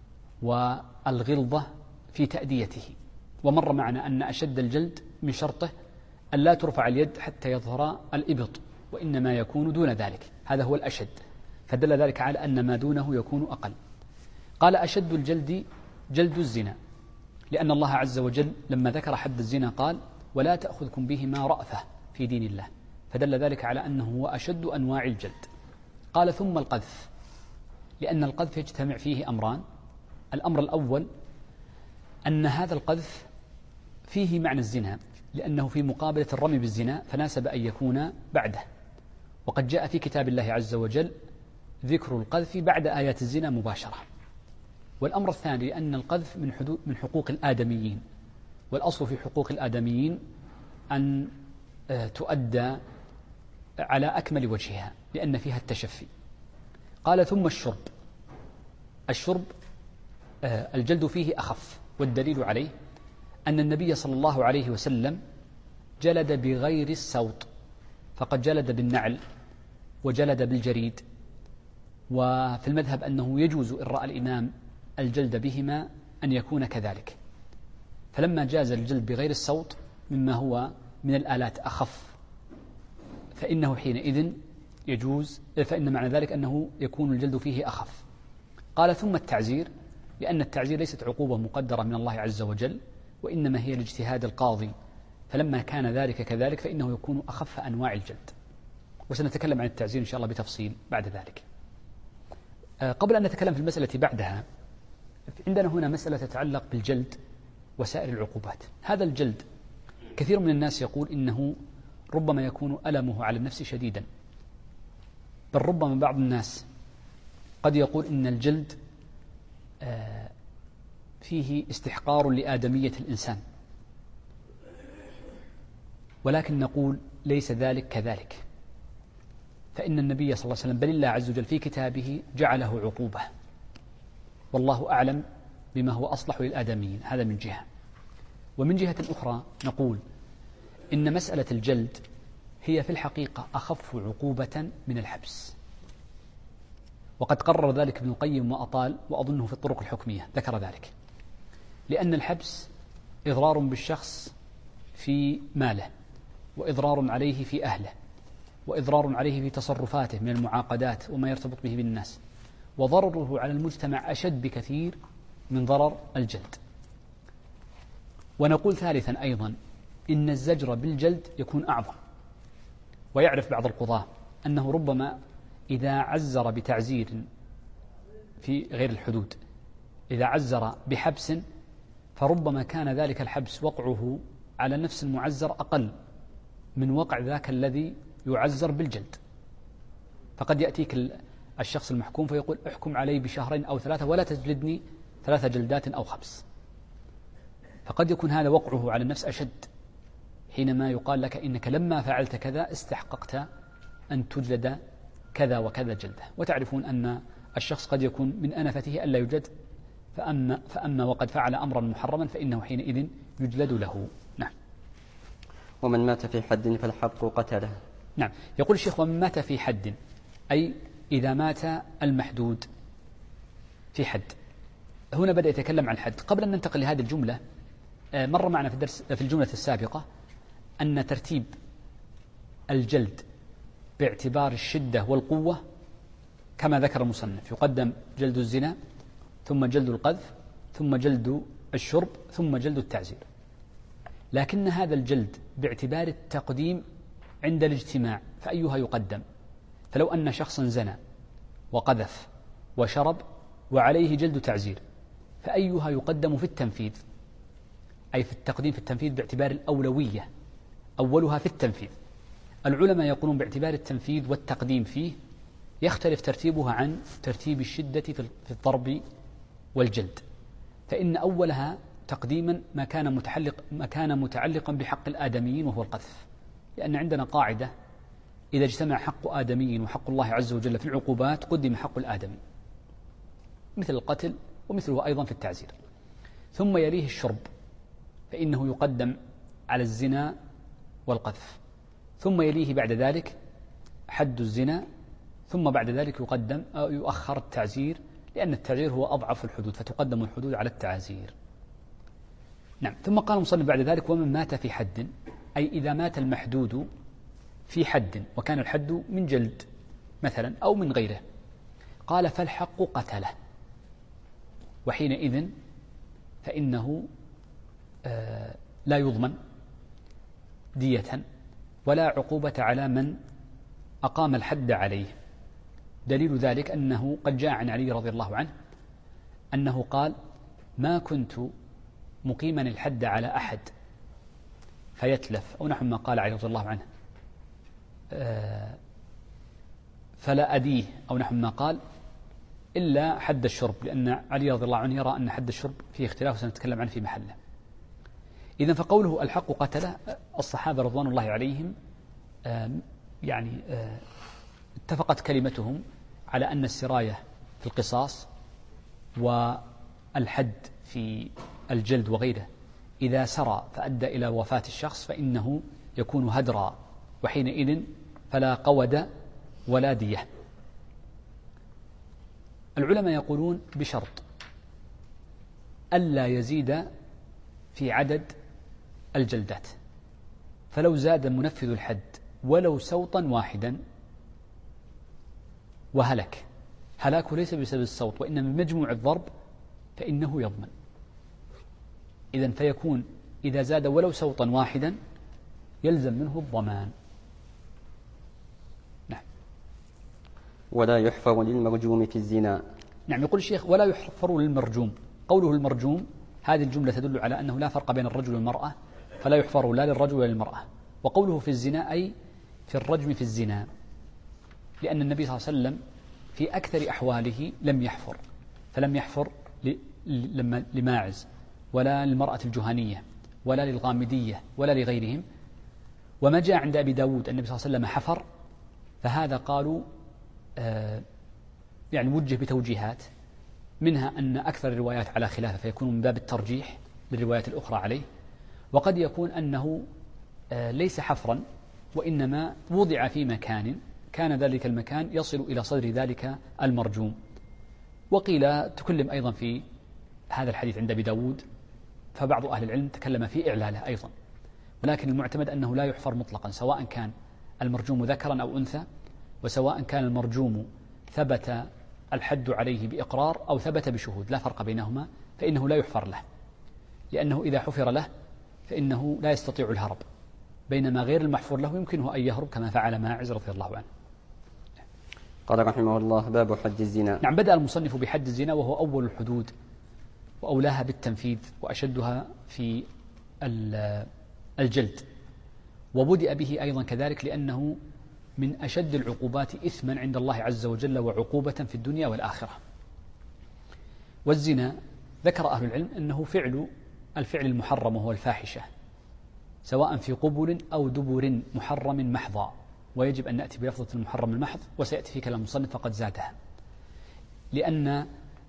والغلظة في تأديته. ومر معنا أن أشد الجلد من شرطه أن لا ترفع اليد حتى يظهر الإبط، وإنما يكون دون ذلك، هذا هو الأشد، فدل ذلك على أن ما دونه يكون أقل. قال أشد الجلد جلد الزنا، لأن الله عز وجل لما ذكر حد الزنا قال ولا تأخذكم بهما رأفة في دين الله، فدل ذلك على أنه هو أشد أنواع الجلد. قال ثم القذف، لأن القذف يجتمع فيه أمران. الأمر الأول أن هذا القذف فيه معنى الزنا، لأنه في مقابلة الرمي بالزنا، فناسب أن يكون بعده، وقد جاء في كتاب الله عز وجل ذكر القذف بعد آيات الزنا مباشرة. والأمر الثاني أن القذف من حقوق الآدميين، والأصل في حقوق الآدميين أن تؤدى على أكمل وجهها، لأن فيها التشفي. قال ثم الشرب الجلد فيه أخف، والدليل عليه أن النبي صلى الله عليه وسلم جلد بغير السوط، فقد جلد بالنعل وجلد بالجريد، وفي المذهب أنه يجوز إن رأى الإمام الجلد بهما أن يكون كذلك. فلما جاز الجلد بغير السوط مما هو من الآلات أخف، فإنه حينئذ يجوز، فإن معنى ذلك أنه يكون الجلد فيه أخف. قال ثم التعزير، لأن التعزير ليست عقوبة مقدرة من الله عز وجل، وإنما هي لاجتهاد القاضي، فلما كان ذلك كذلك فإنه يكون أخف أنواع الجلد. وسنتكلم عن التعزير إن شاء الله بتفصيل بعد ذلك. قبل أن نتكلم في المسألة بعدها، عندنا هنا مسألة تتعلق بالجلد وسائر العقوبات. هذا الجلد كثير من الناس يقول إنه ربما يكون ألمه على النفس شديدا، بل ربما بعض الناس قد يقول إن الجلد فيه استحقار لآدمية الإنسان، ولكن نقول ليس ذلك كذلك، فإن النبي صلى الله عليه وسلم بل الله عز وجل في كتابه جعله عقوبة، والله أعلم بما هو أصلح للآدميين. هذا من جهة. ومن جهة أخرى نقول إن مسألة الجلد هي في الحقيقة أخف عقوبة من الحبس، وقد قرر ذلك ابن القيم وأطال، وأظنه في الطرق الحكمية ذكر ذلك، لأن الحبس إضرار بالشخص في ماله، وإضرار عليه في أهله، وإضرار عليه في تصرفاته من المعاقدات وما يرتبط به بالناس، وضرره على المجتمع أشد بكثير من ضرر الجلد. ونقول ثالثا أيضا إن الزجر بالجلد يكون أعظم. ويعرف بعض القضاة أنه ربما إذا عزر بتعزير في غير الحدود، إذا عزر بحبس، فربما كان ذلك الحبس وقعه على نفس المعزر أقل من وقع ذاك الذي يعزر بالجلد. فقد يأتيك الشخص المحكوم فيقول احكم علي بشهرين أو 3 ولا تجلدني 3 جلدات أو 5، فقد يكون هذا وقعه على النفس أشد، حينما يقال لك إنك لما فعلت كذا استحققت أن تجلد كذا وكذا جلدة. وتعرفون أن الشخص قد يكون من أنفته ألا يجلد، فأما وقد فعل أمرا محرما فإنه حينئذ يجلد له. نعم. ومن مات في حد فالحق قتله. نعم. يقول الشيخ ومن مات في حد، أي إذا مات المحدود في حد. هنا بدأ يتكلم عن الحد. قبل أن ننتقل لهذه الجملة، مر معنا في الجملة السابقة أن ترتيب الجلد باعتبار الشدة والقوة كما ذكر المصنف، يقدم جلد الزنا، ثم جلد القذف، ثم جلد الشرب، ثم جلد التعزير. لكن هذا الجلد باعتبار التقديم عند الاجتماع فأيها يقدم؟ فلو أن شخصا زنى وقذف وشرب وعليه جلد تعزير، فأيها يقدم في التنفيذ؟ أي في التقديم في التنفيذ باعتبار الأولوية، أولها في التنفيذ. العلماء يقولون باعتبار التنفيذ والتقديم فيه يختلف ترتيبها عن ترتيب الشدة في الضرب والجلد، فإن أولها تقديما ما كان متعلقا بحق الآدميين وهو القذف، لأن عندنا قاعدة إذا اجتمع حق آدمي وحق الله عز وجل في العقوبات قدم حق الآدمي، مثل القتل ومثله أيضا في التعزير. ثم يليه الشرب، فإنه يقدم على الزنا والقذف، ثم يليه بعد ذلك حد الزنا، ثم بعد ذلك يقدم أو يؤخر التعزير، لأن التعزير هو أضعف الحدود، فتقدم الحدود على التعزير. نعم. ثم قال المصنف بعد ذلك: ومن مات في حد، أي إذا مات المحدود في حد وكان الحد من جلد مثلا أو من غيره، قال: فالحق قتله، وحينئذ فإنه لا يضمن دية ولا عقوبة على من أقام الحد عليه. دليل ذلك أنه قد جاء عن علي رضي الله عنه أنه قال: ما كنت مقيما الحد على أحد فيتلف، أو نحو ما قال علي رضي الله عنه فلا أديه، أو نحو ما قال، إلا حد الشرب، لأن علي رضي الله عنه يرى أن حد الشرب فيه اختلاف وسنتكلم عنه في محله. إذن فقوله الحق قتله، الصحابة رضوان الله عليهم يعني اتفقت كلمتهم على أن السراية في القصاص والحد في الجلد وغيره إذا سرى فأدى إلى وفاة الشخص فإنه يكون هدرا، وحينئذ فلا قود ولا دية. العلماء يقولون بشرط ألا يزيد في عدد الجلدات، فلو زاد منفذ الحد ولو سوطا واحدا وهلك، هلاكه ليس بسبب الصوت وإنما بمجموع الضرب، فإنه يضمن. إذن فيكون إذا زاد ولو سوطا واحدا يلزم منه الضمان. نعم. ولا يحفر للمرجوم في الزنا. نعم. يقول الشيخ: ولا يحفر للمرجوم. قوله المرجوم هذه الجملة تدل على أنه لا فرق بين الرجل والمرأة، فلا يحفر لا للرجل ولا للمرأة. وقوله في الزنا أي في الرجم في الزنا، لأن النبي صلى الله عليه وسلم في أكثر أحواله لم يحفر، فلم يحفر لماعز ولا للمرأة الجهنية ولا للغامدية ولا لغيرهم. وما جاء عند أبي داود النبي صلى الله عليه وسلم حفر، فهذا قالوا يعني وجه بتوجيهات، منها أن أكثر الروايات على خلافه فيكون من باب الترجيح للروايات الأخرى عليه، وقد يكون أنه ليس حفرا وإنما وضع في مكان كان ذلك المكان يصل إلى صدر ذلك المرجوم. وقيل تكلم أيضا في هذا الحديث عند أبي داود، فبعض أهل العلم تكلم في إعلاله أيضا، ولكن المعتمد أنه لا يحفر مطلقا، سواء كان المرجوم ذكرا أو أنثى، وسواء كان المرجوم ثبت الحد عليه بإقرار أو ثبت بشهود، لا فرق بينهما، فإنه لا يحفر له، لأنه إذا حفر له فإنه لا يستطيع الهرب، بينما غير المحفور له يمكنه أن يهرب كما فعل ماعز رضي الله عنه. قال رحمه الله: باب حد الزنا. نعم. بدأ المصنف بحد الزنا وهو أول الحدود وأولاها بالتنفيذ وأشدها في الجلد، وبدأ به أيضا كذلك لأنه من أشد العقوبات إثما عند الله عز وجل وعقوبة في الدنيا والآخرة. والزنا ذكر أهل العلم أنه الفعل المحرم وهو الفاحشة، سواء في قبل أو دبر محرم محضا، ويجب أن نأتي بلفظة المحرم المحض، وسيأتي في كلام المصنف فقد زادها، لأن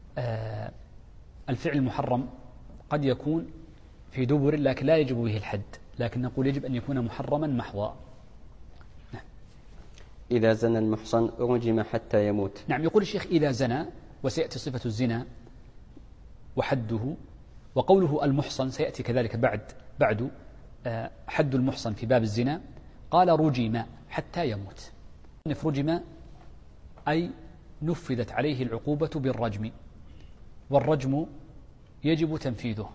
الفعل المحرم قد يكون في دبر لكن لا يجب به الحد، لكن نقول يجب أن يكون محرما محضا. نعم. إذا زنى المحصن رجم حتى يموت. نعم. يقول الشيخ: إذا زنى، وسيأتي صفة الزنا وحده، وقوله المحصن سيأتي كذلك بعد حد المحصن في باب الزنا. قال: رجم حتى يموت. رجم أي نفذت عليه العقوبة بالرجم، والرجم يجب تنفيذه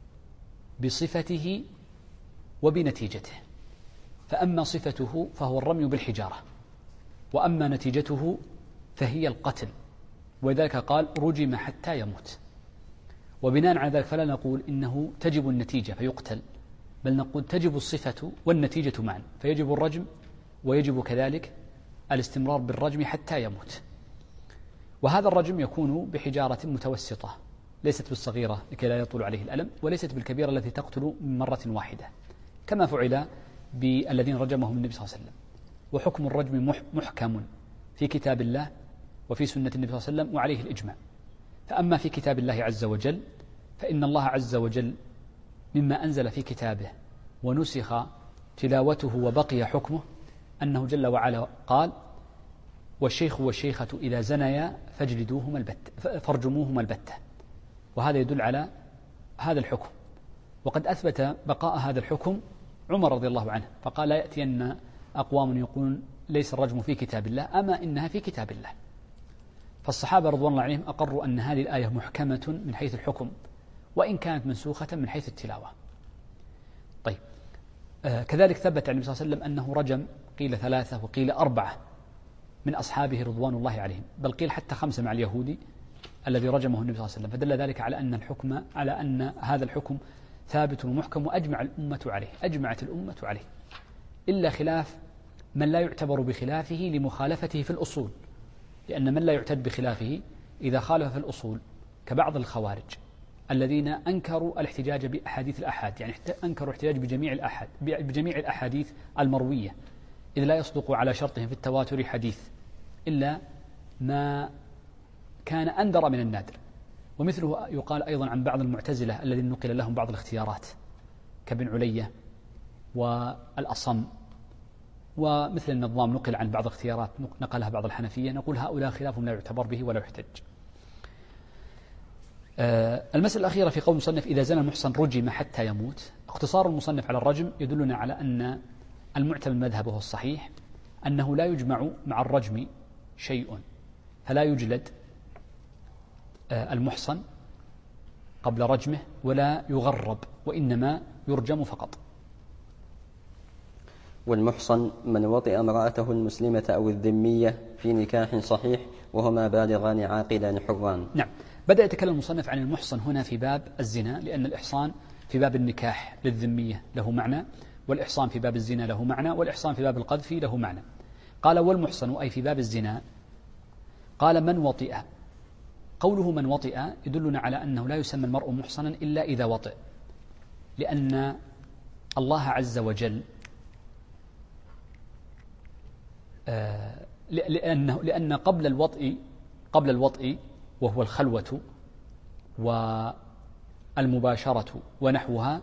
بصفته وبنتيجته، فأما صفته فهو الرمي بالحجارة، وأما نتيجته فهي القتل، ولذلك قال: رجم حتى يموت. وبناء على ذلك فلا نقول إنه تجب النتيجة فيقتل، بل نقول تجب الصفة والنتيجة معا، فيجب الرجم ويجب كذلك الاستمرار بالرجم حتى يموت. وهذا الرجم يكون بحجارة متوسطة، ليست بالصغيرة لكي لا يطول عليه الألم، وليست بالكبيرة التي تقتل من مرة واحدة، كما فعل بالذين رجمهم النبي صلى الله عليه وسلم. وحكم الرجم محكم في كتاب الله وفي سنة النبي صلى الله عليه وسلم وعليه الإجماع. فأما في كتاب الله عز وجل فإن الله عز وجل مما أنزل في كتابه ونسخ تلاوته وبقي حكمه أنه جل وعلا قال: والشيخ والشيخة إذا زنيا فارجموهما البتة. وهذا يدل على هذا الحكم. وقد أثبت بقاء هذا الحكم عمر رضي الله عنه، فقال: لا يأتين أقوام يقولون ليس الرجم في كتاب الله، أما إنها في كتاب الله. فالصحابة رضوان الله عليهم أقروا أن هذه الآية محكمة من حيث الحكم، وإن كانت منسوخة من حيث التلاوة. طيب، كذلك ثبت عن النبي صلى الله عليه وسلم أنه رجم، قيل 3 وقيل 4 من أصحابه رضوان الله عليهم، بل قيل حتى 5 مع اليهودي الذي رجمه النبي صلى الله عليه وسلم. فدل ذلك على أن هذا الحكم ثابت ومحكم، أجمعت الأمة عليه، إلا خلاف من لا يعتبر بخلافه لمخالفته في الأصول. لأن من لا يعتد بخلافه إذا خالف في الأصول كبعض الخوارج الذين أنكروا الاحتجاج بأحاديث الأحاد، يعني أنكروا الاحتجاج بجميع الأحاديث المروية، إذ لا يصدق على شرطهم في التواتر حديث إلا ما كان أندر من النادر. ومثله يقال أيضا عن بعض المعتزلة الذين نقل لهم بعض الاختيارات كابن علية والأصم، ومثل النظام نقل عن بعض الاختيارات نقلها بعض الحنفية. نقول هؤلاء خلافهم لا يعتبر به ولا يحتج. المسألة الأخيرة في قول المصنف: إذا زنى المحصن رجم حتى يموت. اقتصار المصنف على الرجم يدلنا على أن المعتمد المذهب وهو الصحيح أنه لا يجمع مع الرجم شيء، فلا يجلد المحصن قبل رجمه ولا يغرب، وإنما يرجم فقط. والمحصن من وطئ امرأته المسلمة أو الذمية في نكاح صحيح وهما بالغان عاقلان حران. نعم، بدأ يتكلم المصنف عن المحصن هنا في باب الزنا، لأن الإحصان في باب النكاح للذمية له معنى، والإحصان في باب الزنا له معنى، والإحصان في باب القذف له معنى. قال: والمحصن أي في باب الزنا. قال: من وطئ. قوله من وطئ يدلنا على أنه لا يسمى المرء محصنا إلا إذا وطئ، لأن الله عز وجل لأن قبل الوطئ وهو الخلوة والمباشرة ونحوها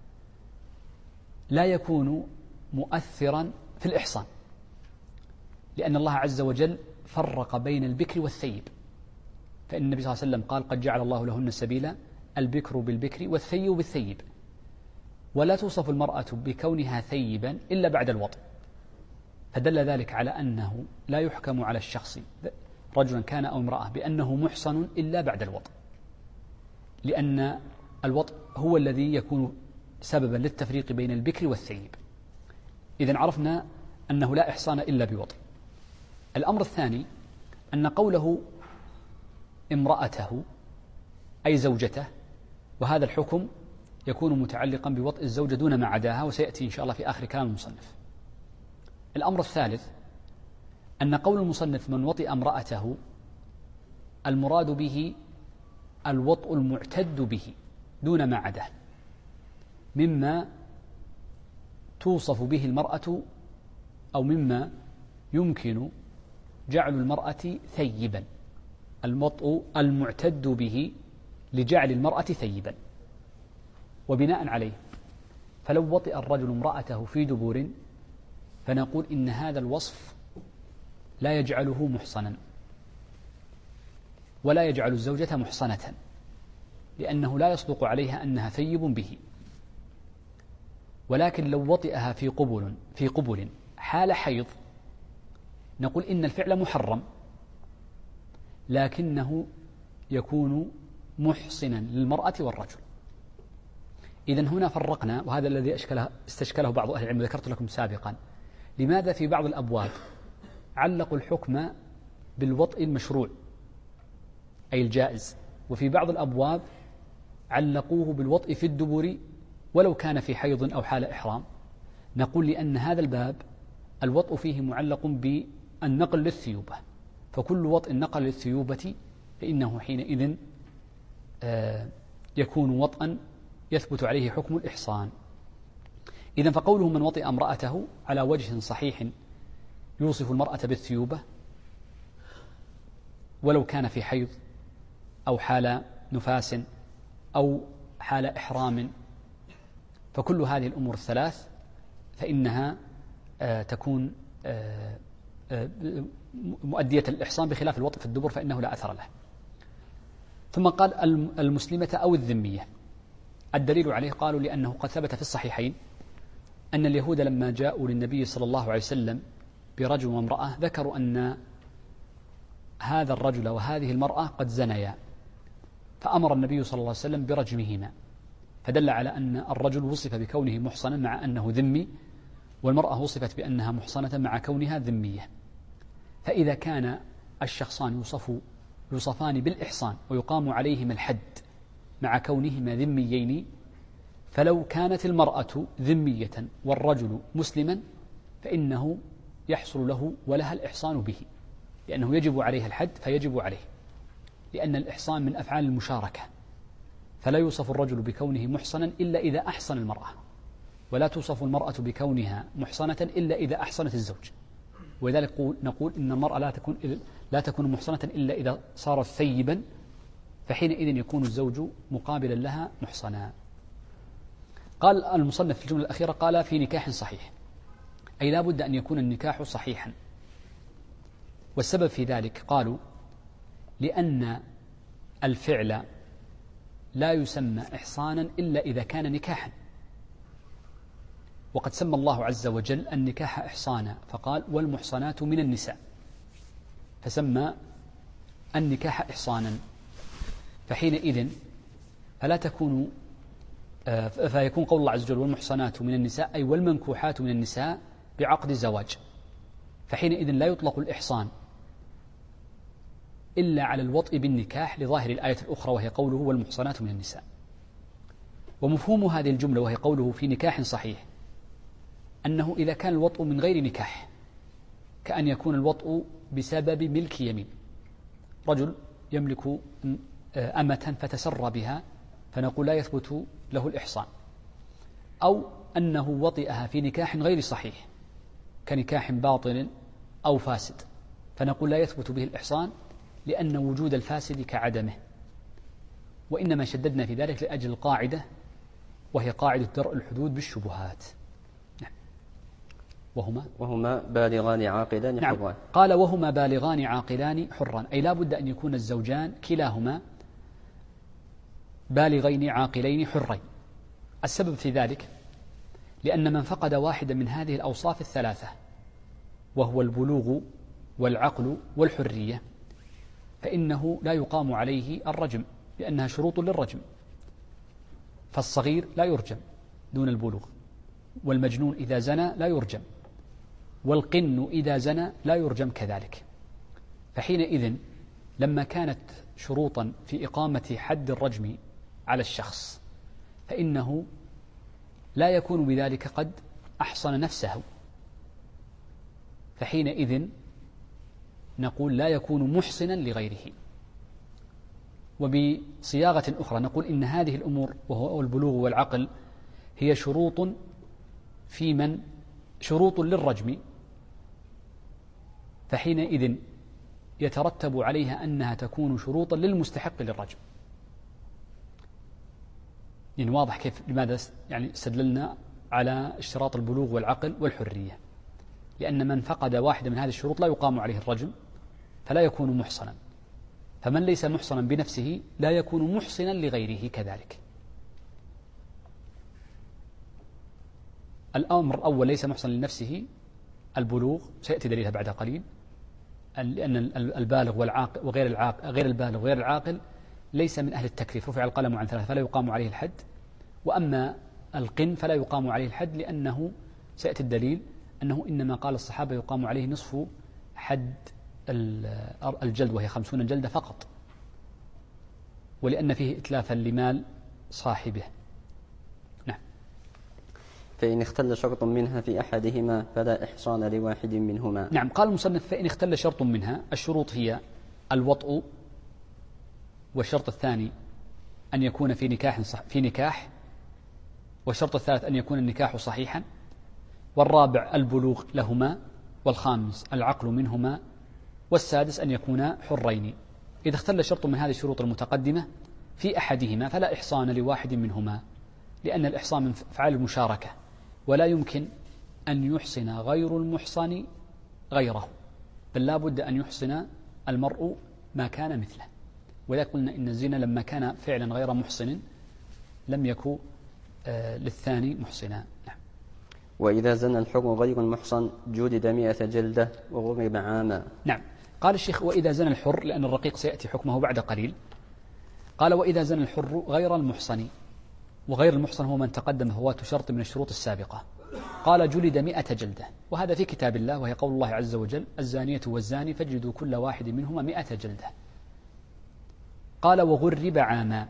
لا يكون مؤثرا في الإحصان، لأن الله عز وجل فرق بين البكر والثيب. فإن النبي صلى الله عليه وسلم قال: قد جعل الله لهن سبيلا، البكر بالبكر والثيب بالثيب. ولا توصف المرأة بكونها ثيبا إلا بعد الوطئ، فدل ذلك على أنه لا يحكم على الشخص رجلا كان أو امرأة بأنه محصن إلا بعد الوطئ، لأن الوطئ هو الذي يكون سببا للتفريق بين البكر والثيب. إذن عرفنا أنه لا إحصان إلا بوطئ. الأمر الثاني أن قوله امرأته أي زوجته، وهذا الحكم يكون متعلقا بوطئ الزوجة دون ما عداها، وسيأتي إن شاء الله في آخر كلام المصنف. الأمر الثالث أن قول المصنف من وطئ امرأته المراد به الوطء المعتد به دون ما عداه، مما توصف به المرأة أو مما يمكن جعل المرأة ثيبا، الوطء المعتد به لجعل المرأة ثيبا. وبناء عليه فلو وطئ الرجل امرأته في دبر فنقول إن هذا الوصف لا يجعله محصنا ولا يجعل الزوجة محصنة، لأنه لا يصدق عليها أنها ثيب به. ولكن لو وطئها في قبل حال حيض نقول إن الفعل محرم، لكنه يكون محصنا للمرأة والرجل. إذن هنا فرقنا، وهذا الذي استشكله بعض أهل العلم ذكرت لكم سابقا، لماذا في بعض الأبواب علقوا الحكم بالوطء المشروع أي الجائز، وفي بعض الأبواب علقوه بالوطء في الدبر ولو كان في حيض أو حال إحرام؟ نقول لأن هذا الباب الوطء فيه معلق بالنقل للثيوبة، فكل وطء نقل للثيوبة فإنه حينئذ يكون وطئا يثبت عليه حكم الإحصان. إذن فقوله من وطئ امرأته على وجه صحيح يوصف المرأة بالثيوبة ولو كان في حيض أو حال نفاس أو حال إحرام، فكل هذه الأمور الثلاث فإنها تكون مؤدية الإحصان، بخلاف الوطء في الدبر فإنه لا أثر له. ثم قال المسلمة أو الذمية. الدليل عليه قالوا لأنه قد ثبت في الصحيحين أن اليهود لما جاءوا للنبي صلى الله عليه وسلم برجل وامرأة ذكروا أن هذا الرجل وهذه المرأة قد زنيا، فأمر النبي صلى الله عليه وسلم برجمهما، فدل على أن الرجل وصف بكونه محصنا مع أنه ذمي، والمرأة وصفت بأنها محصنة مع كونها ذمية. فإذا كان الشخصان يوصفان بالإحصان ويقام عليهما الحد مع كونهما ذميين، فلو كانت المرأة ذمية والرجل مسلما فإنه يحصل له ولها الإحصان به، لأنه يجب عليها الحد فيجب عليه، لأن الإحصان من أفعال المشاركة، فلا يوصف الرجل بكونه محصنا إلا إذا أحصن المرأة، ولا توصف المرأة بكونها محصنة إلا إذا أحصنت الزوج. ولذلك نقول إن المرأة لا تكون محصنة إلا إذا صارت ثيبا، فحينئذ يكون الزوج مقابلا لها محصنا. قال المصنف في الجملة الأخيرة قال في نكاح صحيح، أي لا بد أن يكون النكاح صحيحا. والسبب في ذلك قالوا لأن الفعل لا يسمى إحصانا إلا إذا كان نكاحا، وقد سمى الله عز وجل النكاح إحصانا فقال والمحصنات من النساء، فسمى النكاح إحصانا، فحينئذ فيكون قول الله عز وجل والمحصنات من النساء أي والمنكوحات من النساء بعقد الزواج، فحينئذ لا يطلق الإحصان إلا على الوطء بالنكاح لظاهر الآية الأخرى وهي قوله والمحصنات من النساء. ومفهوم هذه الجملة وهي قوله في نكاح صحيح أنه إذا كان الوطء من غير نكاح، كأن يكون الوطء بسبب ملك يمين، رجل يملك أمة فتسرى بها فنقول لا يثبت له الإحصان، أو أنه وطئها في نكاح غير صحيح كنكاح باطل أو فاسد، فنقول لا يثبت به الإحصان لأن وجود الفاسد كعدمه. وإنما شددنا في ذلك لأجل القاعدة وهي قاعدة درء الحدود بالشبهات. نعم. وهما بالغان عاقلان حران. نعم. قال وهما بالغان عاقلان حران، أي لا بد أن يكون الزوجان كلاهما بالغين عاقلين حرين. السبب في ذلك لأن من فقد واحدا من هذه الأوصاف الثلاثة وهو البلوغ والعقل والحرية فإنه لا يقام عليه الرجم، لأنها شروط للرجم. فالصغير لا يرجم دون البلوغ، والمجنون إذا زنى لا يرجم، والقن إذا زنى لا يرجم كذلك. فحينئذ لما كانت شروطا في إقامة حد الرجم على الشخص فإنه لا يكون بذلك قد أحصن نفسه، فحينئذ نقول لا يكون محصنا لغيره. وبصياغة أخرى نقول إن هذه الأمور وهو البلوغ والعقل هي شروط للرجم، فحينئذ يترتب عليها أنها تكون شروطا للمستحق للرجم. يعني واضح كيف لماذا استدللنا على اشتراط البلوغ والعقل والحرية، لأن من فقد واحدة من هذه الشروط لا يقام عليه الرجم فلا يكون محصنا، فمن ليس محصنا بنفسه لا يكون محصنا لغيره كذلك. الأمر الأول ليس محصنا لنفسه البلوغ، سيأتي دليلها بعد قليل، لأن البالغ والعاقل غير البالغ وغير العاقل ليس من أهل التكليف، رفع القلم عن 3 فلا يقام عليه الحد. وأما القن فلا يقام عليه الحد، لأنه سيأتي الدليل أنه إنما قال الصحابة يقام عليه نصف حد الجلد وهي 50 جلدة فقط، ولأن فيه إتلافا لمال صاحبه. نعم. فإن اختل شرط منها في أحدهما فلا إحصان لواحد منهما. نعم. قال المصنف فإن اختل شرط منها، الشروط هي الوطء، والشرط الثاني أن يكون في نكاح، والشرط الثالث أن يكون النكاح صحيحا، والرابع البلوغ لهما، والخامس العقل منهما، والسادس أن يكونا حرين. إذا اختل شرط من هذه الشروط المتقدمة في أحدهما فلا إحصان لواحد منهما، لأن الإحصان من أفعال المشاركة، ولا يمكن أن يحصن غير المحصن غيره، بل لا بد أن يحصن المرء ما كان مثله. وإذا قلنا إن الزنا لما كان فعلا غير محصن لم يكن للثاني محصنا. نعم. وإذا زنى الحر غير المحصن جلد 100 جلدة وغرب عاما. نعم. قال الشيخ وإذا زنى الحر، لأن الرقيق سيأتي حكمه بعد قليل. قال وإذا زنى الحر غير المحصن، وغير المحصن هو من تقدم فوات شرط من الشروط السابقة. قال جلد 100 جلدة، وهذا في كتاب الله، وهي قول الله عز وجل الزانية والزاني فاجلدوا كل واحد منهما 100 جلدة. قال وغرب عاما.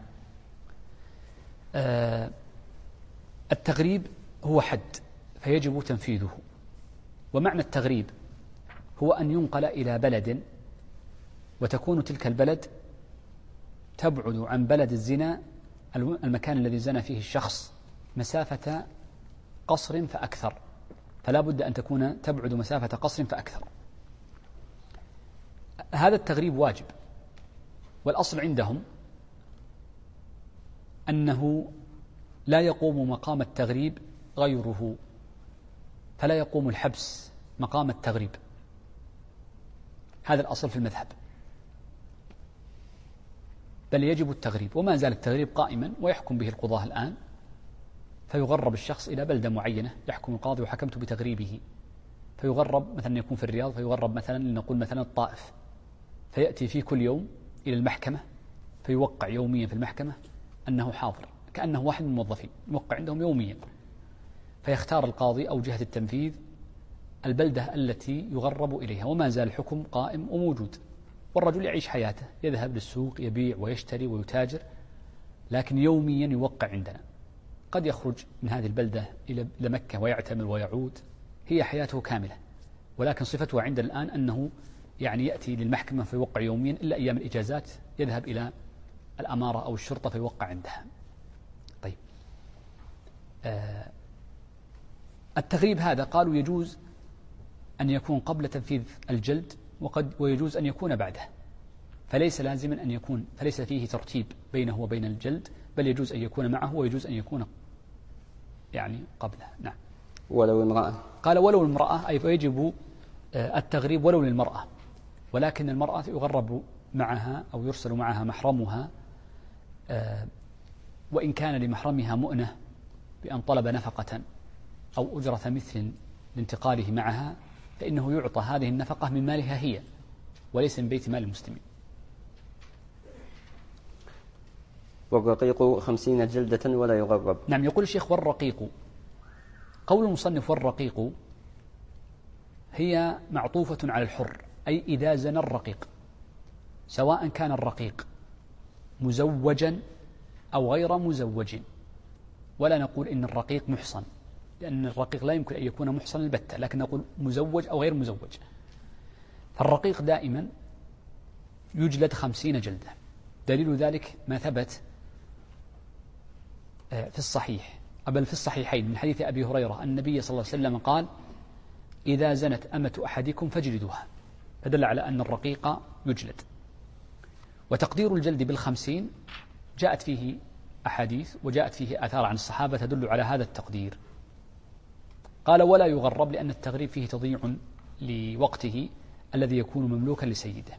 التغريب هو حد فيجب تنفيذه، ومعنى التغريب هو أن ينقل إلى بلد، وتكون تلك البلد تبعد عن بلد الزنا، المكان الذي زنى فيه الشخص، مسافة قصر فأكثر، فلا بد أن تكون تبعد مسافة قصر فأكثر. هذا التغريب واجب، والأصل عندهم أنه لا يقوم مقام التغريب غيره، فلا يقوم الحبس مقام التغريب، هذا الأصل في المذهب، بل يجب التغريب. وما زال التغريب قائما ويحكم به القضاة الآن، فيغرب الشخص إلى بلدة معينة، يحكم القاضي وحكمت بتغريبه، فيغرب مثلا يكون في الرياض، فيغرب مثلا لنقول مثلا الطائف، فيأتي في كل يوم إلى المحكمة، فيوقع يوميا في المحكمة أنه حاضر، كأنه واحد من الموظفين يوقع عندهم يوميا، فيختار القاضي أو جهة التنفيذ البلدة التي يغرب إليها، وما زال الحكم قائم وموجود، والرجل يعيش حياته، يذهب للسوق يبيع ويشتري ويتاجر، لكن يوميا يوقع عندنا. قد يخرج من هذه البلدة إلى مكة ويعتمر ويعود، هي حياته كاملة، ولكن صفته عند الآن أنه يعني يأتي للمحكمة فيوقع يوميا، إلا أيام الإجازات يذهب إلى الأمارة أو الشرطة فيوقع عندها. طيب، التغريب هذا قالوا يجوز أن يكون قبل تنفيذ الجلد، ويجوز أن يكون بعده، فليس لازما أن يكون، فليس فيه ترتيب بينه وبين الجلد، بل يجوز أن يكون معه ويجوز أن يكون يعني قبله. نعم. ولو امرأة، قال ولو المرأة، أي فيجب التغريب ولو للمرأة، ولكن المرأة يغرب معها أو يرسل معها محرمها، وإن كان لمحرمها مؤنة بأن طلب نفقة أو أجرة مثل لانتقاله معها، فإنه يعطى هذه النفقة من مالها هي، وليس من بيت مال المسلمين. والرقيق 50 جلدة ولا يغرب. نعم. يقول الشيخ والرقيق، قول المصنف والرقيق هي معطوفة على الحر، أي إذا زنى الرقيق، سواء كان الرقيق مزوجا أو غير مزوج، ولا نقول إن الرقيق محصن، لأن الرقيق لا يمكن أن يكون محصن البتة، لكن نقول مزوج أو غير مزوج. فالرقيق دائما يجلد 50 جلدة. دليل ذلك ما ثبت في الصحيح، بل في الصحيحين من حديث أبي هريرة، النبي صلى الله عليه وسلم قال إذا زنت أمة أحدكم فاجلدوها، فدل على أن الرقيق يجلد. وتقدير الجلد بال50 جاءت فيه أحاديث وجاءت فيه آثار عن الصحابة تدل على هذا التقدير. قال ولا يغرب، لأن التغريب فيه تضييع لوقته الذي يكون مملوكا لسيده.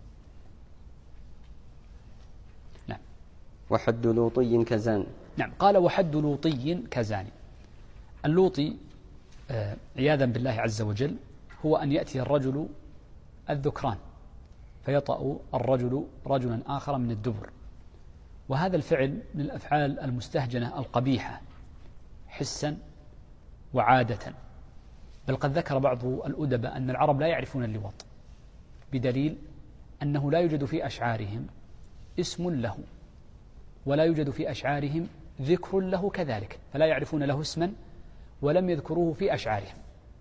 نعم. وحد لوطي كزان. نعم. قال وحد لوطي كزاني. اللوطي عياذا بالله عز وجل هو أن يأتي الرجل الذكران فيطأ الرجل رجلا آخر من الدبر، وهذا الفعل من الأفعال المستهجنة القبيحة حسا وعادة، بل قد ذكر بعض الأدباء أن العرب لا يعرفون اللواط، بدليل أنه لا يوجد في أشعارهم اسم له، ولا يوجد في أشعارهم ذكر له كذلك، فلا يعرفون له اسما ولم يذكروه في أشعارهم،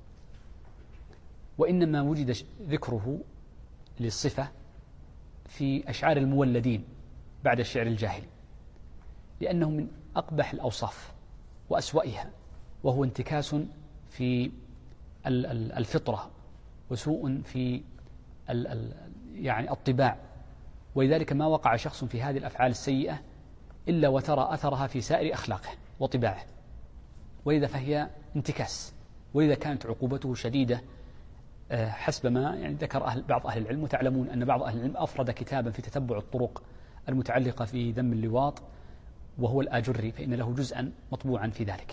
وإنما وجد ذكره للصفة في أشعار المولدين بعد الشعر الجاهلي، لأنه من أقبح الأوصاف وأسوأها، وهو انتكاس في الفطرة وسوء في يعني الطباع، ولذلك ما وقع شخص في هذه الأفعال السيئة إلا وترى أثرها في سائر أخلاقه وطباعه، ولذا فهي انتكاس، ولذا كانت عقوبته شديدة حسب ما يعني ذكر بعض أهل العلم. وتعلمون أن بعض أهل العلم أفرد كتابا في تتبع الطرق المتعلقة في ذم اللواط وهو الآجري، فإن له جزءا مطبوعا في ذلك.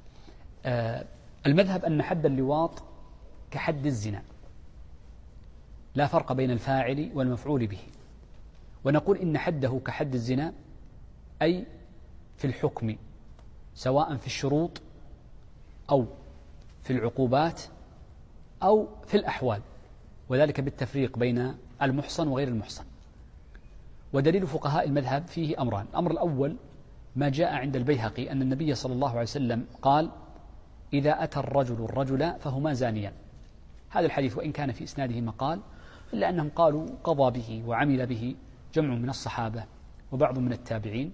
المذهب أن حد اللواط كحد الزنا، لا فرق بين الفاعل والمفعول به، ونقول إن حده كحد الزنا أي في الحكم، سواء في الشروط أو في العقوبات أو في الأحوال، وذلك بالتفريق بين المحصن وغير المحصن. ودليل فقهاء المذهب فيه أمران: الأمر الأول ما جاء عند البيهقي أن النبي صلى الله عليه وسلم قال: إذا أتى الرجل فهما زانيان. هذا الحديث وإن كان في إسناده مقال، إلا أنهم قالوا قضى به وعمل به جمع من الصحابة وبعض من التابعين،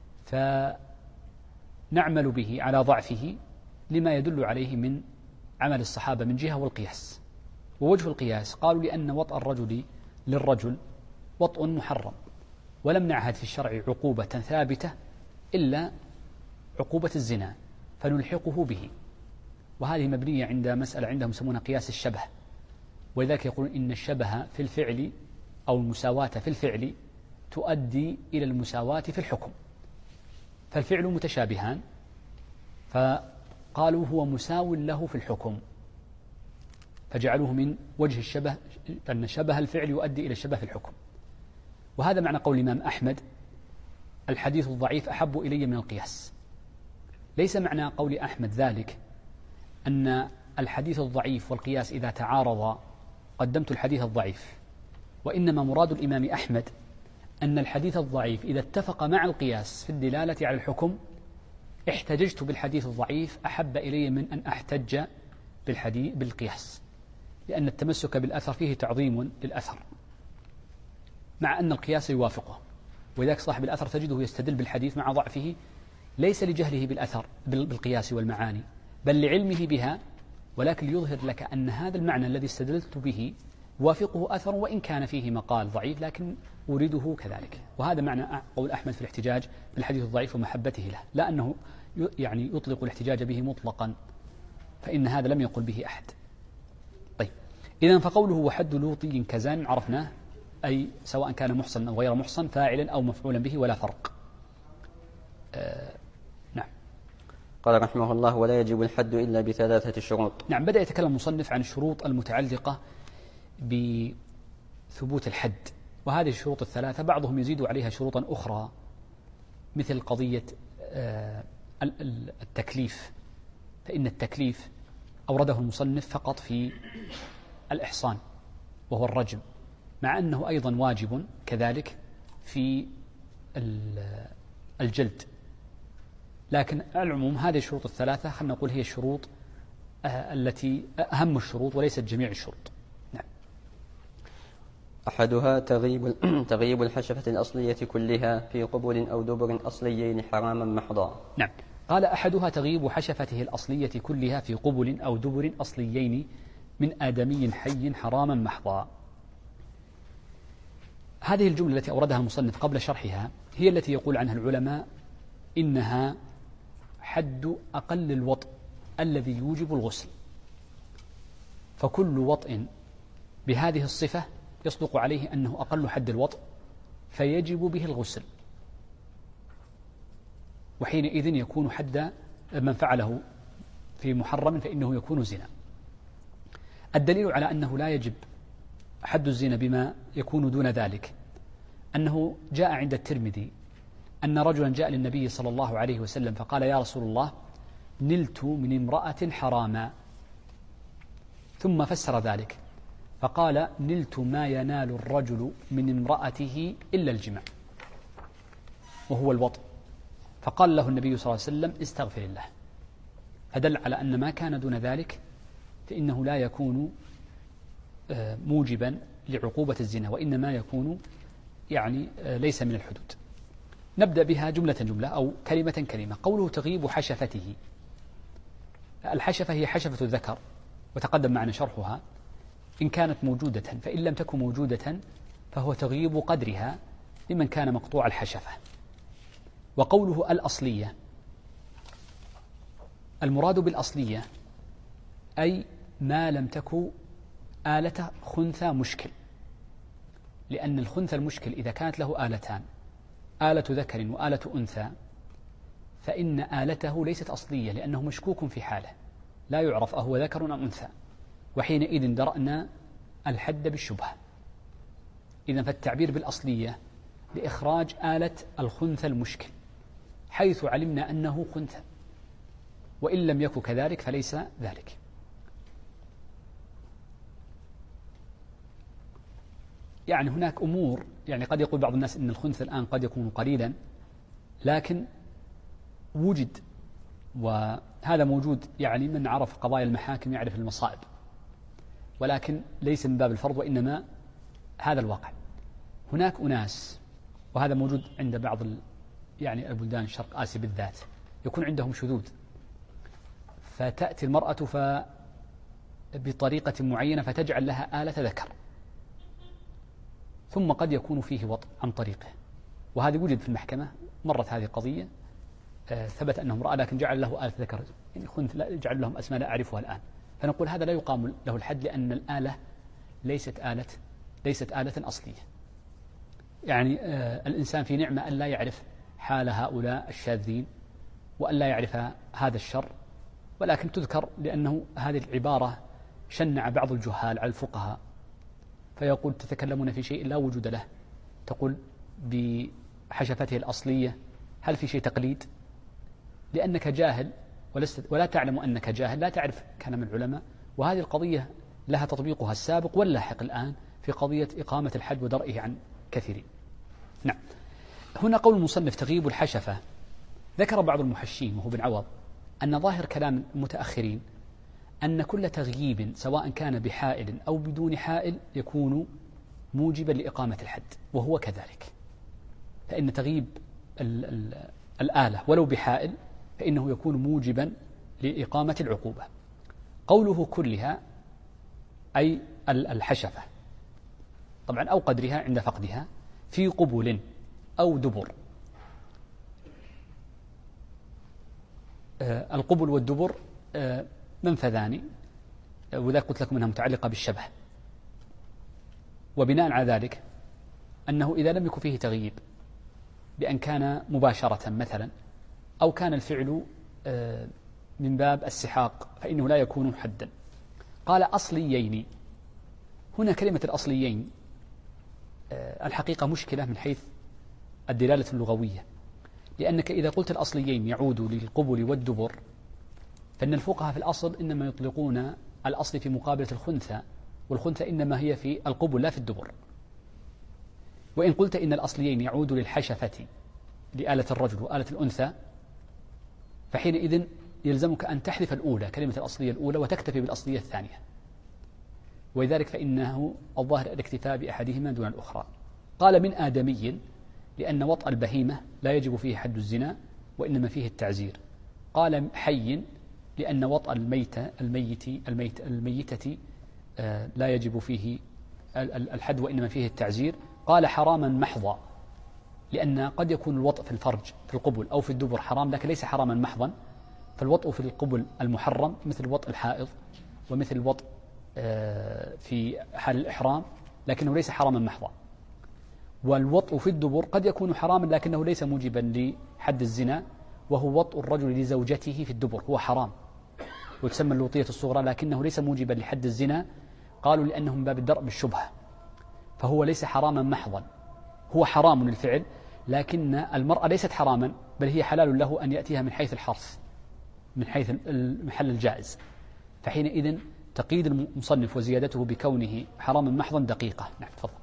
فنعمل به على ضعفه لما يدل عليه من عمل الصحابة من جهة والقياس. ووجه القياس قالوا لأن وطأ الرجل للرجل وطء محرم، ولم نعهد في الشرع عقوبة ثابتة إلا عقوبة الزنا فنلحقه به، وهذه مبنية عند مسألة عندهم يسمونها قياس الشبه، ولذلك يقولون إن الشبه في الفعل أو المساواة في الفعل تؤدي إلى المساواة في الحكم، فالفعل متشابهان فقالوا هو مساو له في الحكم، فجعلوه من وجه الشبه، أن شبه الفعل يؤدي إلى الشبه في الحكم. وهذا معنى قول الإمام أحمد: الحديث الضعيف أحب إلي من القياس. ليس معنى قول أحمد ذلك أن الحديث الضعيف والقياس إذا تعارضا قدمت الحديث الضعيف، وإنما مراد الإمام أحمد أن الحديث الضعيف إذا اتفق مع القياس في الدلالة على الحكم احتججت بالحديث الضعيف أحب إلي من أن أحتج بالقياس، لأن التمسك بالأثر فيه تعظيم للأثر مع أن القياس يوافقه. ولذلك صاحب الأثر تجده يستدل بالحديث مع ضعفه ليس لجهله بالأثر بالقياس والمعاني، بل لعلمه بها، ولكن ليظهر لك أن هذا المعنى الذي استدلت به يوافقه أثر وإن كان فيه مقال ضعيف، لكن أريده كذلك. وهذا معنى قول أحمد في الاحتجاج بالحديث الضعيف ومحبته له، لا أنه يعني يطلق الاحتجاج به مطلقا، فإن هذا لم يقل به أحد. طيب، إذن فقوله وحد لوطي كزان عرفناه، أي سواء كان محصن أو غير محصن، فاعلا أو مفعولا به، ولا فرق. نعم. قال رحمه الله: ولا يجب الحد إلا بثلاثة شروط. نعم، بدأ يتكلم المصنف عن الشروط المتعلقة بثبوت الحد، وهذه الشروط الثلاثة بعضهم يزيد عليها شروطا أخرى، مثل قضية التكليف، فإن التكليف أورده المصنف فقط في الإحصان وهو الرجم، مع أنه أيضا واجب كذلك في الجلد، لكن العموم هذه الشروط الثلاثة خلينا نقول هي الشروط التي أهم الشروط وليست جميع الشروط. نعم. أحدها تغيب الحشفة الأصلية كلها في قبل أو دبر أصليين حراما محضا. نعم، قال أحدها تغيب حشفته الأصلية كلها في قبل أو دبر أصليين من آدمي حي حراما محضا. هذه الجملة التي أوردها المصنف قبل شرحها هي التي يقول عنها العلماء إنها حد أقل الوطء الذي يوجب الغسل، فكل وطء بهذه الصفة يصدق عليه أنه أقل حد الوطء فيجب به الغسل، وحينئذ يكون حد من فعله في محرم فإنه يكون زنا. الدليل على أنه لا يجب حد الزنا بما يكون دون ذلك أنه جاء عند الترمذي أن رجلا جاء للنبي صلى الله عليه وسلم فقال: يا رسول الله، نلت من امرأة حراما، ثم فسر ذلك فقال: نلت ما ينال الرجل من امرأته إلا الجماع، وهو الوطء. فقال له النبي صلى الله عليه وسلم: استغفر الله. فدل على أن ما كان دون ذلك فإنه لا يكون موجبا لعقوبة الزنا، وإنما يكون يعني ليس من الحدود. نبدأ بها جملة أو كلمة. قوله تغيب حشفته، الحشفة هي حشفة الذكر، وتقدم معنا شرحها. إن كانت موجودة، فإن لم تكن موجودة فهو تغييب قدرها لمن كان مقطوع الحشفة. وقوله الأصلية، المراد بالأصلية أي ما لم تكن آلة خنثى مشكل، لأن الخنثى المشكل إذا كانت له آلتان، آلة ذكر وآلة أنثى، فإن آلته ليست أصلية لأنه مشكوك في حاله، لا يعرف أهو ذكر أم أنثى، وحينئذ درأنا الحد بالشبهة. إذن فالتعبير بالأصلية لإخراج آلة الخنثى المشكل حيث علمنا أنه خنثى، وإن لم يكن كذلك فليس ذلك. يعني هناك أمور، يعني قد يقول بعض الناس إن الخنثى الآن قد يكون قليلا، لكن وجد، وهذا موجود، يعني من عرف قضايا المحاكم يعرف المصائب، ولكن ليس من باب الفرض، وإنما هذا الواقع. هناك أناس، وهذا موجود عند بعض يعني البلدان شرق آسيا بالذات، يكون عندهم شذوذ، فتأتي المرأة بطريقة معينة فتجعل لها آلة ذكر، ثم قد يكون فيه وطء عن طريقه، وهذا وجد في المحكمة، مرت هذه القضية، ثبت أنه امرأة لكن جعل له آلة ذكر، يعني خنث، جعل لهم أسماء لا أعرفها الآن، فنقول هذا لا يقام له الحد، لأن الآلة ليست آلة أصلية. يعني الإنسان في نعمة أن لا يعرف حال هؤلاء الشاذين، وأن لا يعرف هذا الشر، ولكن تذكر لأنه هذه العبارة شنع بعض الجهال على الفقهاء، فيقول تتكلمون في شيء لا وجود له، تقول بحشفته الأصلية، هل في شيء تقليد؟ لأنك جاهل ولا تعلم أنك جاهل، لا تعرف كلام العلماء، وهذه القضية لها تطبيقها السابق واللاحق الآن في قضية إقامة الحد ودرئه عن كثيرين. نعم. هنا قول المصنف تغيب الحشفة، ذكر بعض المحشين وهو بن عوض أن ظاهر كلام المتأخرين أن كل تغييب سواء كان بحائل أو بدون حائل يكون موجبا لإقامة الحد، وهو كذلك، فإن تغييب الآلة ولو بحائل فإنه يكون موجبا لإقامة العقوبة. قوله كلها أي الحشفة طبعا أو قدرها عند فقدها، في قبل أو دبر. القبل والدبر منفذان، وذا قلت لكم أنها متعلقة بالشبه، وبناء على ذلك أنه إذا لم يكن فيه تغييب بأن كان مباشرة مثلا، أو كان الفعل من باب السحاق، فإنه لا يكون حدا. قال أصليين، هنا كلمة الأصليين الحقيقة مشكلة من حيث الدلالة اللغوية، لأنك إذا قلت الأصليين يعود للقبل والدبر، فإن الفقهاء في الأصل إنما يطلقون الأصل في مقابلة الخنثى، والخنثى إنما هي في القبل لا في الدبر. وإن قلت إن الأصليين يعود للحشفة لآلة الرجل وآلة الأنثى، فحينئذ يلزمك أن تحذف الأولى، كلمة الأصلية الأولى، وتكتفي بالأصلية الثانية، ولذلك فإنه الظاهر الاكتفاء بأحدهما دون الأخرى. قال من آدمي، لأن وطأ البهيمة لا يجب فيه حد الزنا وإنما فيه التعزير. قال حي، لأن وطأ الميتة لا يجب فيه الحد وإنما فيه التعزير. قال حراما محضا، لأن قد يكون الوطأ في الفرج في القبل أو في الدبر حرام، لكن ليس حراما محضا، فالوطأ في القبل المحرم مثل وطأ الحائض ومثل الوطأ في حال الإحرام، لكنه ليس حراما محضا. والوطء في الدبر قد يكون حراما لكنه ليس موجبا لحد الزنا، وهو وطء الرجل لزوجته في الدبر، هو حرام وتسمى اللوطية الصغرى، لكنه ليس موجبا لحد الزنا. قالوا لأنه من باب الدرء بالشبهة، فهو ليس حراما محضا، هو حرام الفعل، لكن المرأة ليست حراما، بل هي حلال له أن يأتيها من حيث الحرث، من حيث المحل الجائز. فحينئذ تقييد المصنف وزيادته بكونه حراما محضا دقيقة. نعم تفضل.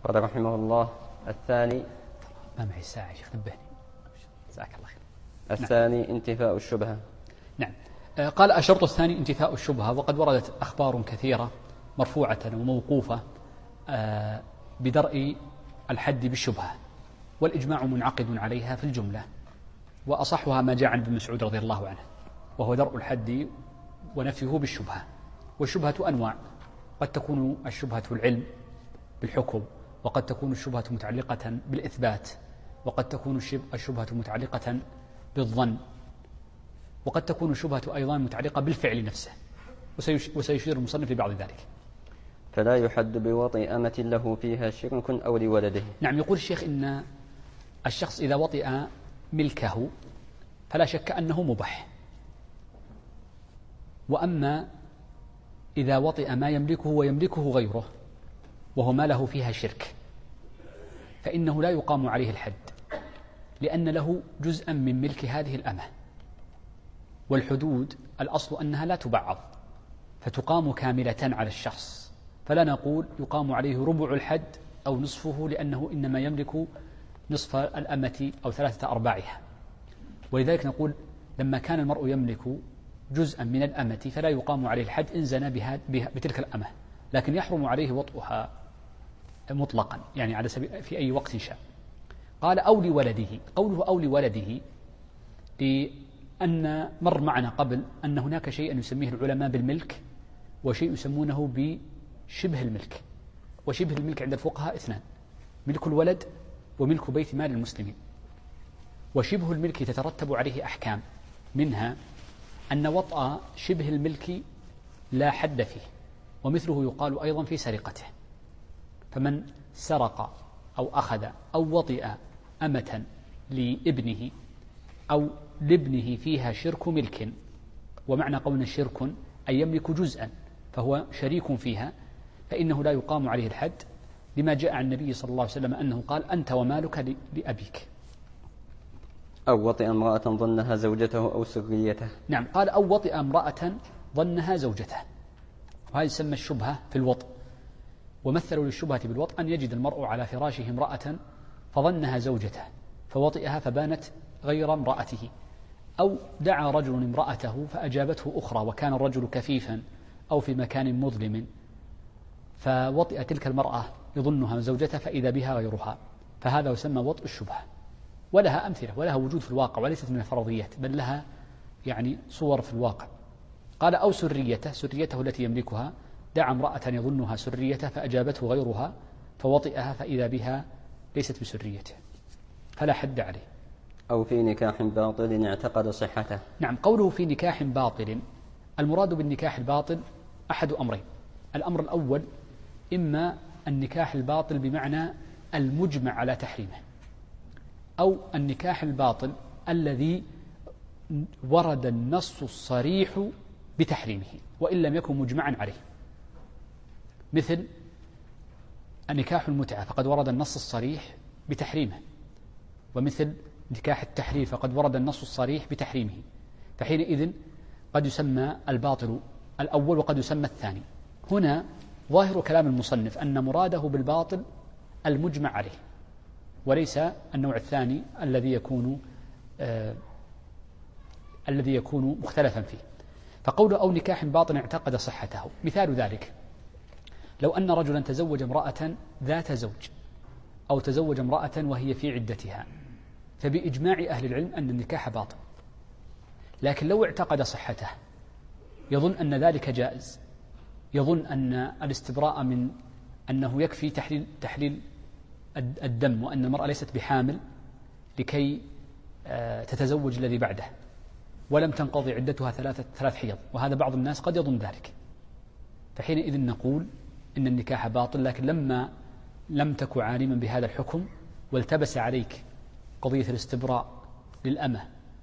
قال رحمه الله الثاني ما معي الساعة يا شيخ نبهني. جزاك الله خير. الثاني نعم. انتفاء الشبهة. نعم. قال الشرط الثاني انتفاء الشبهة، وقد وردت أخبار كثيرة مرفوعة وموقوفة بدرء الحد بالشبهة، والإجماع منعقد عليها في الجملة، وأصحها ما جاء عن ابن مسعود رضي الله عنه، وهو درء الحد ونفيه بالشبهة. والشبهة أنواع، قد تكون الشبهة العلم بالحكم، وقد تكون الشبهة متعلقة بالإثبات، وقد تكون الشبهة متعلقة بالظن، وقد تكون الشبهة أيضا متعلقة بالفعل نفسه، وسيشير المصنف لبعض ذلك. فلا يحد بوطئ أمة له فيها شرك أو لولده. نعم. يقول الشيخ إن الشخص إذا وطئ ملكه فلا شك أنه مباح، وأما إذا وطئ ما يملكه ويملكه غيره وهو ما له فيها شرك فإنه لا يقام عليه الحد، لأن له جزءا من ملك هذه الأمة، والحدود الأصل أنها لا تبعض فتقام كاملة على الشخص، فلا نقول يقام عليه ربع الحد أو نصفه، لأنه إنما يملك نصف الأمة أو 3/4. ولذلك نقول لما كان المرء يملك جزءا من الأمة فلا يقام عليه الحد إن زنى بتلك الأمة، لكن يحرم عليه وطئها مطلقا، يعني على سبيل في أي وقت شاء. قال أو لولده. قوله أو لولده لأن مر معنا قبل أن هناك شيئا يسميه العلماء بالملك، وشيء يسمونه بشبه الملك. وشبه الملك عند الفقهاء اثنان: ملك الولد وملك بيت مال المسلمين. وشبه الملك تترتب عليه أحكام، منها أن وطأ شبه الملك لا حد فيه، ومثله يقال أيضا في سرقته. فمن سرق أو أخذ أو وطئ أمة لابنه أو لابنه فيها شرك ملك، ومعنى قولنا شرك أي يملك جزءا فهو شريك فيها، فإنه لا يقام عليه الحد، لما جاء عن النبي صلى الله عليه وسلم أنه قال: أنت ومالك لأبيك. أو وطئ امرأة ظنها زوجته أو سريته. نعم. قال أو وطئ امرأة ظنها زوجته، وهذا يسمى الشبهة في الوطء. ومثلوا للشبهة بالوطء أن يجد المرء على فراشه امرأة فظنها زوجته فوطئها فبانت غير امرأته، أو دعا رجل امرأته فأجابته أخرى وكان الرجل كفيفا أو في مكان مظلم، فوطئ تلك المرأة يظنها زوجته فإذا بها غيرها، فهذا يسمى وطء الشبهة. ولها أمثلة ولها وجود في الواقع، وليست من الفرضيات بل لها يعني صور في الواقع. قال أو سريته التي يملكها، دعا امرأة يظنها سريته فأجابته غيرها فوطئها فإذا بها ليست بسريته، فلا حد عليه. أو في نكاح باطل اعتقد صحته. نعم. قوله في نكاح باطل، المراد بالنكاح الباطل أحد أمرين: الأمر الأول إما النكاح الباطل بمعنى المجمع على تحريمه، أو النكاح الباطل الذي ورد النص الصريح بتحريمه وإن لم يكن مجمعا عليه، مثل النكاح المتعة فقد ورد النص الصريح بتحريمه، ومثل نكاح التحرير فقد ورد النص الصريح بتحريمه، فحينئذ قد يسمى الباطل الأول وقد يسمى الثاني. هنا ظاهر كلام المصنف أن مراده بالباطل المجمع عليه، وليس النوع الثاني الذي يكون مختلفا فيه. فقوله أو نكاح باطل اعتقد صحته، مثال ذلك لو أن رجلا تزوج امرأة ذات زوج أو تزوج امرأة وهي في عدتها، فبإجماع أهل العلم أن النكاح باطل، لكن لو اعتقد صحته يظن أن ذلك جائز، يظن أن الاستبراء من أنه يكفي تحليل الدم، وأن المرأة ليست بحامل لكي تتزوج الذي بعده، ولم تنقضي عدتها 3 حيض، وهذا بعض الناس قد يظن ذلك، فحينئذ نقول إن النكاح باطل. لكن لما لم تك عالما بهذا الحكم والتبس عليك قضية الاستبراء للأمة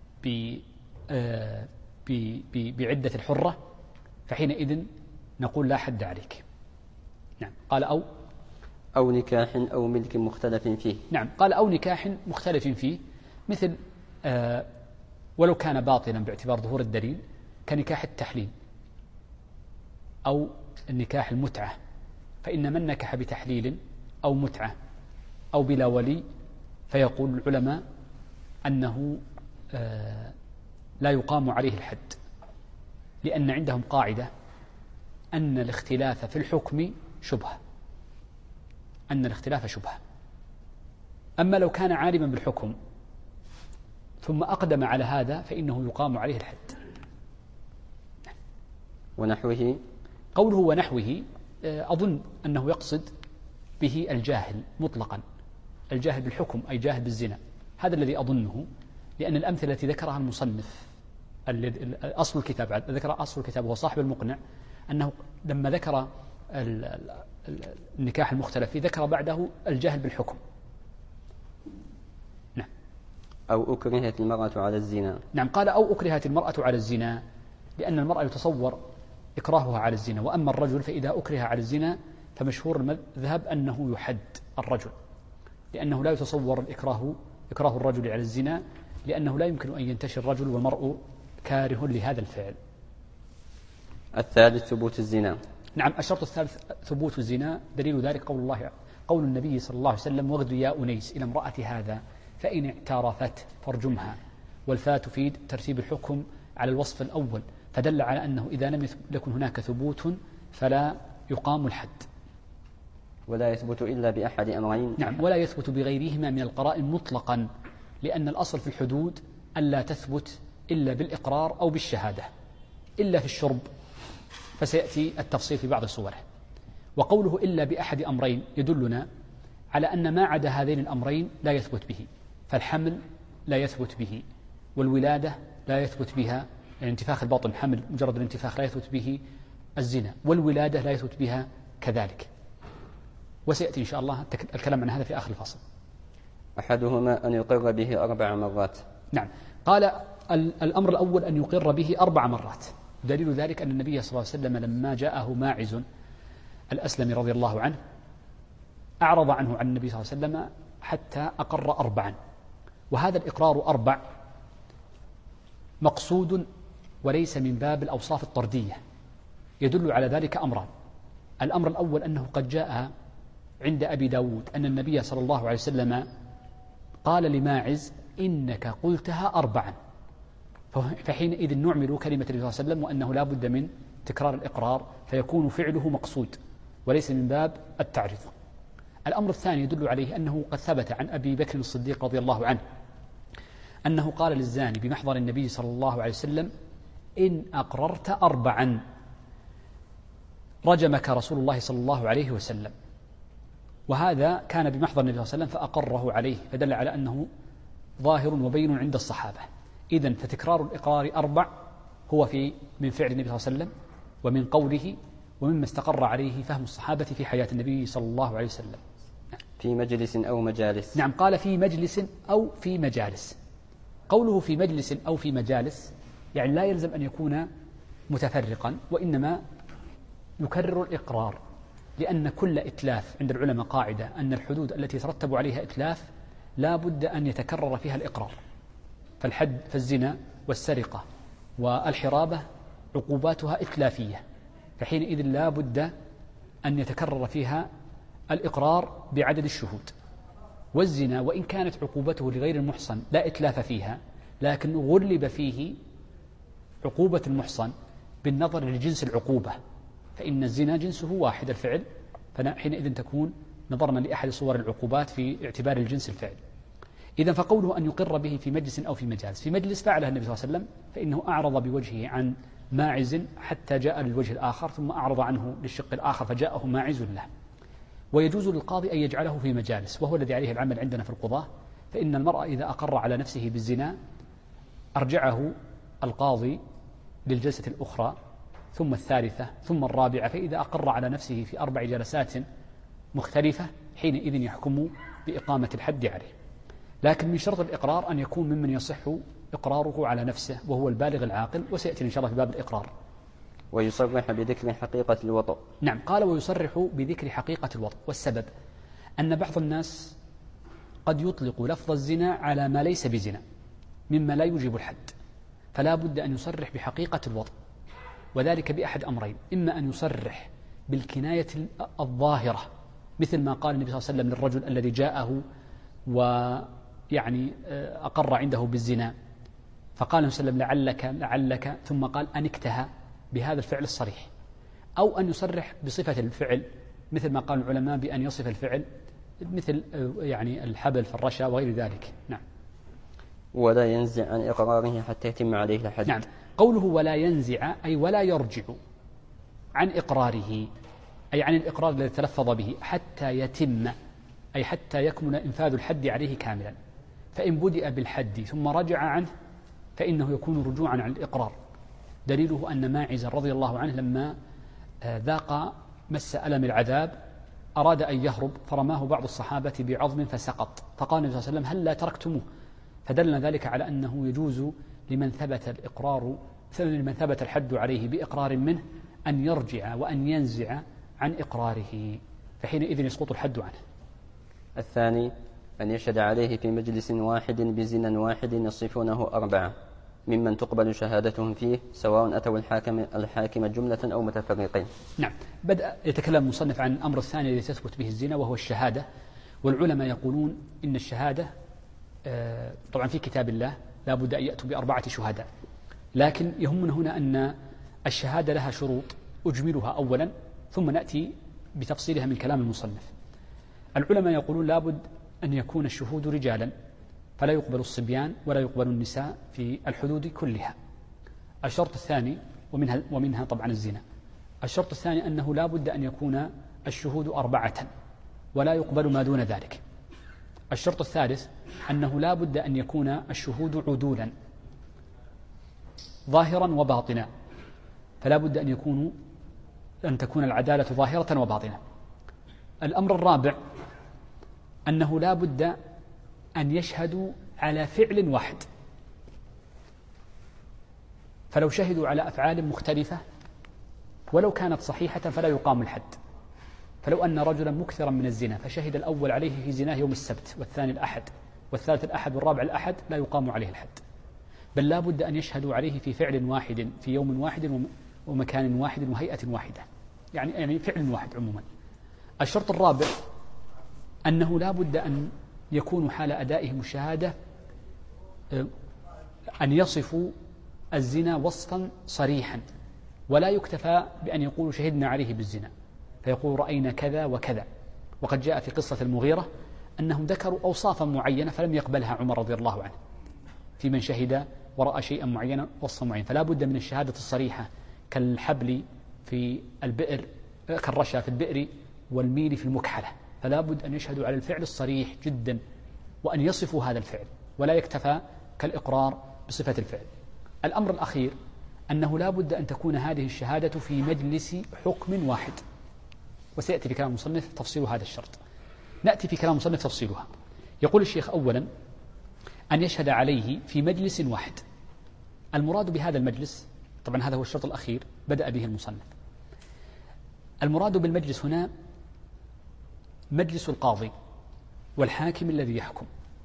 بعدة الحرة، فحينئذ نقول لا حد عليك. نعم. قال أو نكاح أو ملك مختلف فيه. نعم. قال أو نكاح مختلف فيه، مثل ولو كان باطلا باعتبار ظهور الدليل كنكاح التحليل أو النكاح المتعة، فإن من نكح بتحليل أو متعة أو بلا ولي، فيقول العلماء أنه لا يقام عليه الحد، لأن عندهم قاعدة أن الاختلاف في الحكم شبهة، أن الاختلاف شبهة. أما لو كان عالما بالحكم ثم أقدم على هذا فإنه يقام عليه الحد. ونحوه، قوله ونحوه أظن أنه يقصد به الجاهل مطلقا، الجاهل بالحكم أي جاهل بالزنا، هذا الذي أظنه، لأن الأمثلة التي ذكرها المصنف أصل الكتاب، ذكر أصل الكتاب وهو صاحب المقنع، أنه لما ذكر النكاح المختلف فيه ذكر بعده الجاهل بالحكم. نعم. أو أكرهت المرأة على الزنا. نعم، قال أو أكرهت المرأة على الزنا، لأن المرأة يتصور إكراهها على الزنا، وأما الرجل فإذا أكره على الزنا فمشهور المذهب أنه يحد الرجل، لأنه لا يتصور إكراه الرجل على الزنا، لأنه لا يمكن أن ينتشر الرجل والمرء كاره لهذا الفعل. الثالث ثبوت الزنا. نعم، الشرط الثالث ثبوت الزنا، دليل ذلك قول النبي صلى الله عليه وسلم: واغد يا أنيس إلى امرأة هذا فإن اعترفت فارجمها. والفاء تفيد ترتيب الحكم على الوصف الأول، فدل على أنه إذا لم يكن هناك ثبوت فلا يقام الحد. ولا يثبت إلا بأحد أمرين. نعم، ولا يثبت بغيرهما من القرائن مطلقا، لأن الأصل في الحدود ألا تثبت إلا بالإقرار أو بالشهادة، إلا في الشرب فسيأتي التفصيل في بعض صوره. وقوله إلا بأحد أمرين يدلنا على أن ما عدا هذين الأمرين لا يثبت به، فالحمل لا يثبت به، والولادة لا يثبت بها، يعني انتفاخ الباطن حمل مجرد الانتفاخ لا يثبت به الزنا، والولادة لا يثبت بها كذلك، وسيأتي إن شاء الله الكلام عن هذا في آخر الفصل. أحدهما أن يقر به 4 مرات. نعم، قال الأمر الأول أن يقر به 4 مرات، دليل ذلك أن النبي صلى الله عليه وسلم لما جاءه ماعز الأسلمي رضي الله عنه أعرض عنه عن النبي صلى الله عليه وسلم حتى أقر 4، وهذا الإقرار 4 مقصود وليس من باب الأوصاف الطردية، يدل على ذلك أمران. الأمر الأول أنه قد جاء عند أبي داود أن النبي صلى الله عليه وسلم قال لماعز: إنك قلتها 4، فحينئذ نعمل كلمة النبي صلى الله عليه وسلم وأنه لا بد من تكرار الإقرار، فيكون فعله مقصود وليس من باب التعريض. الأمر الثاني يدل عليه أنه قد ثبت عن أبي بكر الصديق رضي الله عنه أنه قال للزاني بمحضر النبي صلى الله عليه وسلم: إن أقررت 4 رجمك رسول الله صلى الله عليه وسلم، وهذا كان بمحضر النبي صلى الله عليه وسلم فأقره عليه، فدل على أنه ظاهر وبين عند الصحابة. إذن فتكرار الإقرار 4 هو من فعل النبي صلى الله عليه وسلم ومن قوله ومما استقر عليه فهم الصحابة في حياة النبي صلى الله عليه وسلم. في مجلس أو مجالس. نعم، قال في مجلس أو في مجالس. قوله في مجلس أو في مجالس يعني لا يلزم أن يكون متفرقا، وإنما يكرر الإقرار، لأن كل إتلاف عند العلماء قاعدة أن الحدود التي يترتب عليها إتلاف لا بد أن يتكرر فيها الإقرار. فالحد فالزنا والسرقة والحرابة عقوباتها إتلافية، فحينئذ لا بد أن يتكرر فيها الإقرار بعدد الشهود. والزنا وإن كانت عقوبته لغير المحصن لا إتلاف فيها، لكن غلب فيه عقوبة المحصن بالنظر لجنس العقوبة، فإن الزنا جنسه واحد الفعل، فحينئذ تكون نظرنا لأحد صور العقوبات في اعتبار الجنس الفعل. إذن فقوله أن يقر به في مجلس أو في مجالس، في مجلس فعلها النبي صلى الله عليه وسلم فإنه أعرض بوجهه عن ماعز حتى جاء للوجه الآخر، ثم أعرض عنه للشق الآخر فجاءه ماعز له. ويجوز للقاضي أن يجعله في مجالس، وهو الذي عليه العمل عندنا في القضاة، فإن المرء إذا أقر على نفسه بالزنا أرجعه القاضي للجلسة الأخرى ثم الثالثة ثم الرابعة، فإذا أقر على نفسه في 4 جلسات مختلفة حينئذ يحكم بإقامة الحد عليه. لكن من شرط الإقرار أن يكون ممن يصح إقراره على نفسه وهو البالغ العاقل، وسيأتي إن شاء الله في باب الإقرار. ويصرح بذكر حقيقة الوطء. نعم، قال ويصرح بذكر حقيقة الوطء، والسبب أن بعض الناس قد يطلق لفظ الزنا على ما ليس بزنا مما لا يوجب الحد، فلا بد أن يصرح بحقيقة الوطء، وذلك بأحد أمرين: إما أن يصرح بالكناية الظاهرة مثل ما قال النبي صلى الله عليه وسلم للرجل الذي جاءه ويعني أقر عنده بالزنا، فقال النبي صلى الله عليه وسلم لعلك ثم قال أنكتها بهذا الفعل الصريح، أو أن يصرح بصفة الفعل مثل ما قال العلماء بأن يصف الفعل مثل يعني الحبل في الرشا وغير ذلك. نعم. ولا ينزع عن إقراره حتى يتم عليه الحد. نعم. قوله ولا ينزع أي ولا يرجع عن إقراره، أي عن الإقرار الذي تلفظ به حتى يتم، أي حتى يكمل إنفاذ الحد عليه كاملا. فإن بدأ بالحد ثم رجع عنه فإنه يكون رجوعا عن الإقرار. دليله أن ماعز رضي الله عنه لما ذاق مس ألم العذاب أراد أن يهرب، فرماه بعض الصحابة بعظم فسقط، فقال النبي صلى الله عليه وسلم هل لا تركتموه؟ فدلنا ذلك على أنه يجوز لمن ثبت الإقرار، لمن ثبت الحد عليه بإقرار منه أن يرجع وأن ينزع عن إقراره، فحينئذ يسقط الحد عنه. الثاني أن يشهد عليه في مجلس واحد بزنا واحد يصفونه 4 ممن تقبل شهادتهم فيه سواء أتوا الحاكم جملة أو متفرقين. نعم. بدأ يتكلم المصنف عن الأمر الثاني الذي تثبت به الزنا وهو الشهادة. والعلماء يقولون إن الشهادة طبعا في كتاب الله لا بد أن يأتوا ب4 شهداء، لكن يهمنا هنا أن الشهادة لها شروط أجملها أولا ثم نأتي بتفصيلها من كلام المصنف. العلماء يقولون لابد أن يكون الشهود رجالا، فلا يقبل الصبيان ولا يقبل النساء في الحدود كلها. الشرط الثاني ومنها طبعا الزنا. الشرط الثاني أنه لا بد أن يكون الشهود 4 ولا يقبل ما دون ذلك. الشرط الثالث أنه لا بد أن يكون الشهود عدولا ظاهرا وباطنا، فلا بد أن تكون العدالة ظاهرة وباطنة. الأمر الرابع أنه لا بد أن يشهدوا على فعل واحد، فلو شهدوا على أفعال مختلفة ولو كانت صحيحة فلا يقام الحد. فلو أن رجلا مكثرا من الزنا فشهد الأول عليه في زناه يوم السبت والثاني الأحد والثالث الأحد والرابع الأحد لا يقام عليه الحد، بل لا بد أن يشهدوا عليه في فعل واحد في يوم واحد ومكان واحد وهيئة واحدة، يعني فعل واحد عموما. الشرط الرابع أنه لا بد أن يكونوا حال أدائهم الشهادة أن يصفوا الزنا وصفا صريحا، ولا يكتفى بأن يقولوا شهدنا عليه بالزنا فيقول رأينا كذا وكذا. وقد جاء في قصة المغيرة أنهم ذكروا أوصافا معينة فلم يقبلها عمر رضي الله عنه في من شهد ورأى شيئا معينا وصفا معين. فلا بد من الشهادة الصريحة كالحبل في البئر، كالرشا في البئر والميل في المكحلة، فلا بد أن يشهدوا على الفعل الصريح جدا وأن يصفوا هذا الفعل، ولا يكتفى كالإقرار بصفة الفعل. الأمر الأخير أنه لا بد أن تكون هذه الشهادة في مجلس حكم واحد، وسيأتي في كلام المصنف تفصيل هذا الشرط. نأتي في كلام المصنف تفصيلها. يقول الشيخ أولا أن يشهد عليه في مجلس واحد. المراد بهذا المجلس طبعا هذا هو الشرط الأخير بدأ به المصنف. المراد بالمجلس هنا مجلس القاضي والحاكم الذي يحكم،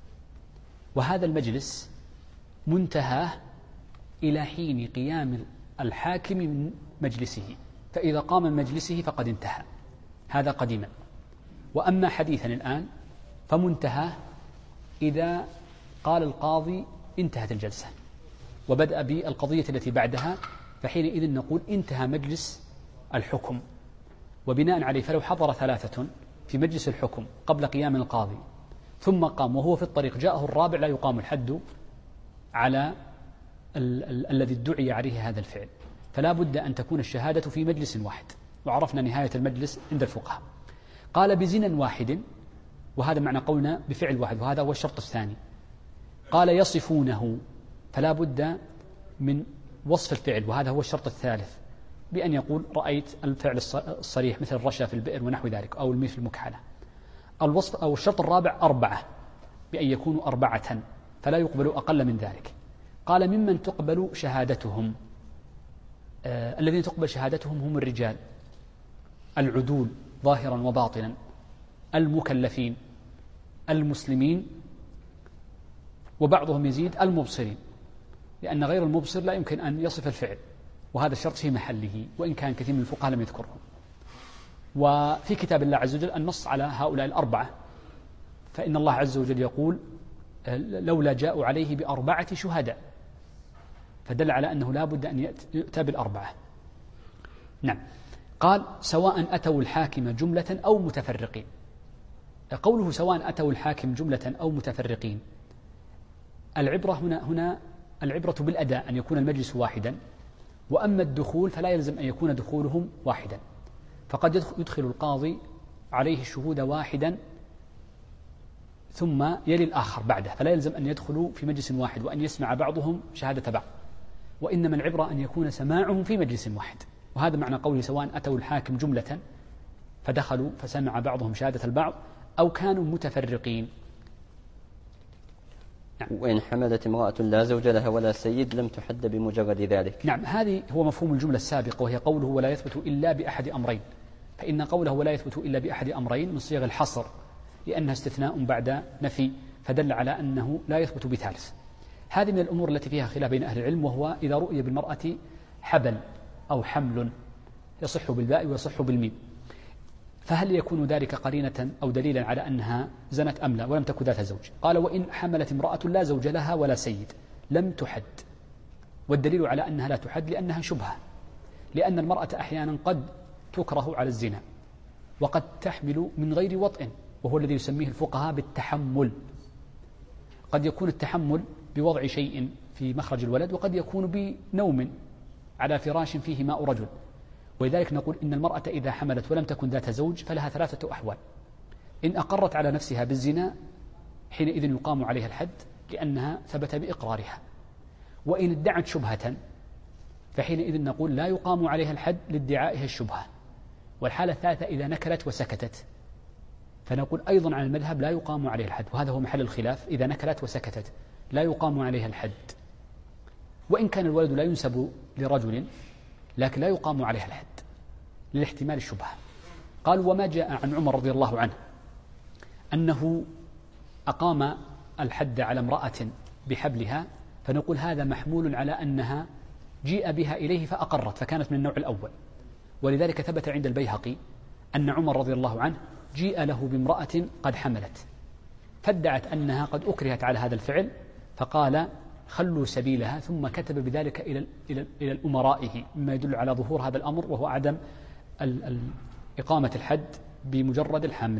وهذا المجلس منتهاه إلى حين قيام الحاكم من مجلسه، فإذا قام من مجلسه فقد انتهى، هذا قديما. وأما حديثا الآن فمنتهاه إذا قال القاضي انتهت الجلسة وبدأ بالقضية التي بعدها، فحينئذ نقول انتهى مجلس الحكم. وبناء عليه فلو حضر 3 في مجلس الحكم قبل قيام القاضي ثم قام وهو في الطريق جاءه الرابع لا يقام الحد على الذي ادعي عليه هذا الفعل، فلا بد أن تكون الشهادة في مجلس واحد. وعرفنا نهاية المجلس عند الفقهاء. قال بزنا واحد، وهذا معنى قولنا بفعل واحد، وهذا هو الشرط الثاني. قال يصفونه، فلا بد من وصف الفعل، وهذا هو الشرط الثالث، بأن يقول رأيت الفعل الصريح مثل الرشا في البئر ونحو ذلك أو الميل في المكحلة. الوصف أو الشرط الرابع 4، بأن يكونوا 4 فلا يقبل أقل من ذلك. قال ممن تقبل شهادتهم، الذين تقبل شهادتهم هم الرجال العدول ظاهرا وباطنا المكلفين المسلمين، وبعضهم يزيد المبصرين، لأن غير المبصر لا يمكن أن يصف الفعل، وهذا الشرط في محله وإن كان كثير من الفقهاء لم يذكره. وفي كتاب الله عز وجل النص على هؤلاء الأربعة، فإن الله عز وجل يقول لولا جاءوا عليه ب4 شهداء، فدل على أنه لا بد أن يؤتى ب4. نعم. قال سواء أتوا الحاكم جملة أو متفرقين. قوله سواء أتوا الحاكم جملة أو متفرقين، العبرة هنا العبرة بالأداء، أن يكون المجلس واحدا، وأما الدخول فلا يلزم أن يكون دخولهم واحدا، فقد يدخل القاضي عليه الشهود واحدا ثم يلي الآخر بعده، فلا يلزم أن يدخلوا في مجلس واحد وأن يسمع بعضهم شهادة بعض، وإنما العبرة أن يكون سماعهم في مجلس واحد. وهذا معنى قوله سواء أتوا الحاكم جملة فدخلوا فسمع بعضهم شهادة البعض أو كانوا متفرقين. نعم. وإن حملت امرأة لا زوج لها ولا سيد لم تحد بمجرد ذلك. نعم، هذه هو مفهوم الجملة السابقة، وهي قوله ولا يثبت إلا بأحد أمرين، فإن قوله ولا يثبت إلا بأحد أمرين من صيغ الحصر، لأنها استثناء بعد نفي، فدل على أنه لا يثبت بثالث. هذه من الأمور التي فيها خلاف بين أهل العلم، وهو إذا رؤي بالمرأة حبل أو حمل يصح بالباء ويصح بالميم، فهل يكون ذلك قرينة أو دليلا على أنها زنت أم لا ولم تكن ذات زوج؟ قال وإن حملت امرأة لا زوج لها ولا سيد لم تحد، والدليل على أنها لا تحد لأنها شبهة، لأن المرأة أحيانا قد تكره على الزنا وقد تحمل من غير وطئ، وهو الذي يسميه الفقهاء بالتحمل. قد يكون التحمل بوضع شيء في مخرج الولد، وقد يكون بنوم على فراش فيه ماء رجل، ولذلك نقول إن المرأة إذا حملت ولم تكن ذات زوج فلها 3 أحوال: إن أقرت على نفسها بالزنا حينئذ يقام عليها الحد لأنها ثبت بإقرارها، وإن ادعت شبهة فحينئذ نقول لا يقام عليها الحد لادعائها الشبهة. والحالة الثالثة إذا نكلت وسكتت، فنقول أيضا عن المذهب لا يقام عليها الحد، وهذا هو محل الخلاف. إذا نكلت وسكتت لا يقام عليها الحد، وإن كان الولد لا ينسب لرجل لكن لا يقام عليها الحد للاحتمال الشبهة. قال وما جاء عن عمر رضي الله عنه أنه أقام الحد على امرأة بحبلها، فنقول هذا محمول على أنها جيء بها إليه فأقرت فكانت من النوع الأول. ولذلك ثبت عند البيهقي أن عمر رضي الله عنه جيء له بامرأة قد حملت، فادعت أنها قد أكرهت على هذا الفعل، فقال خلوا سبيلها، ثم كتب بذلك إلى الأمرائه، مما يدل على ظهور هذا الأمر، وهو عدم إقامة الحد بمجرد الحمل.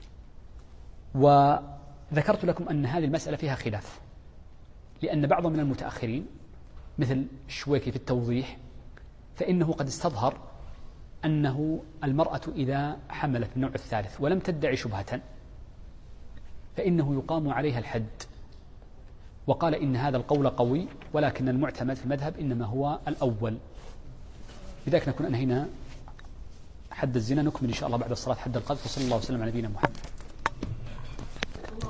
وذكرت لكم أن هذه المسألة فيها خلاف، لأن بعض من المتأخرين مثل الشويكي في التوضيح فإنه قد استظهر أنه المرأة إذا حملت النوع الثالث ولم تدعي شبهة فإنه يقام عليها الحد، وقال إن هذا القول قوي، ولكن المعتمد في المذهب إنما هو الأول. لذلك نكون أنهينا حد الزنا، نكمل إن شاء الله بعد الصلاة حد القذف. وصلى الله وسلم على نبينا محمد.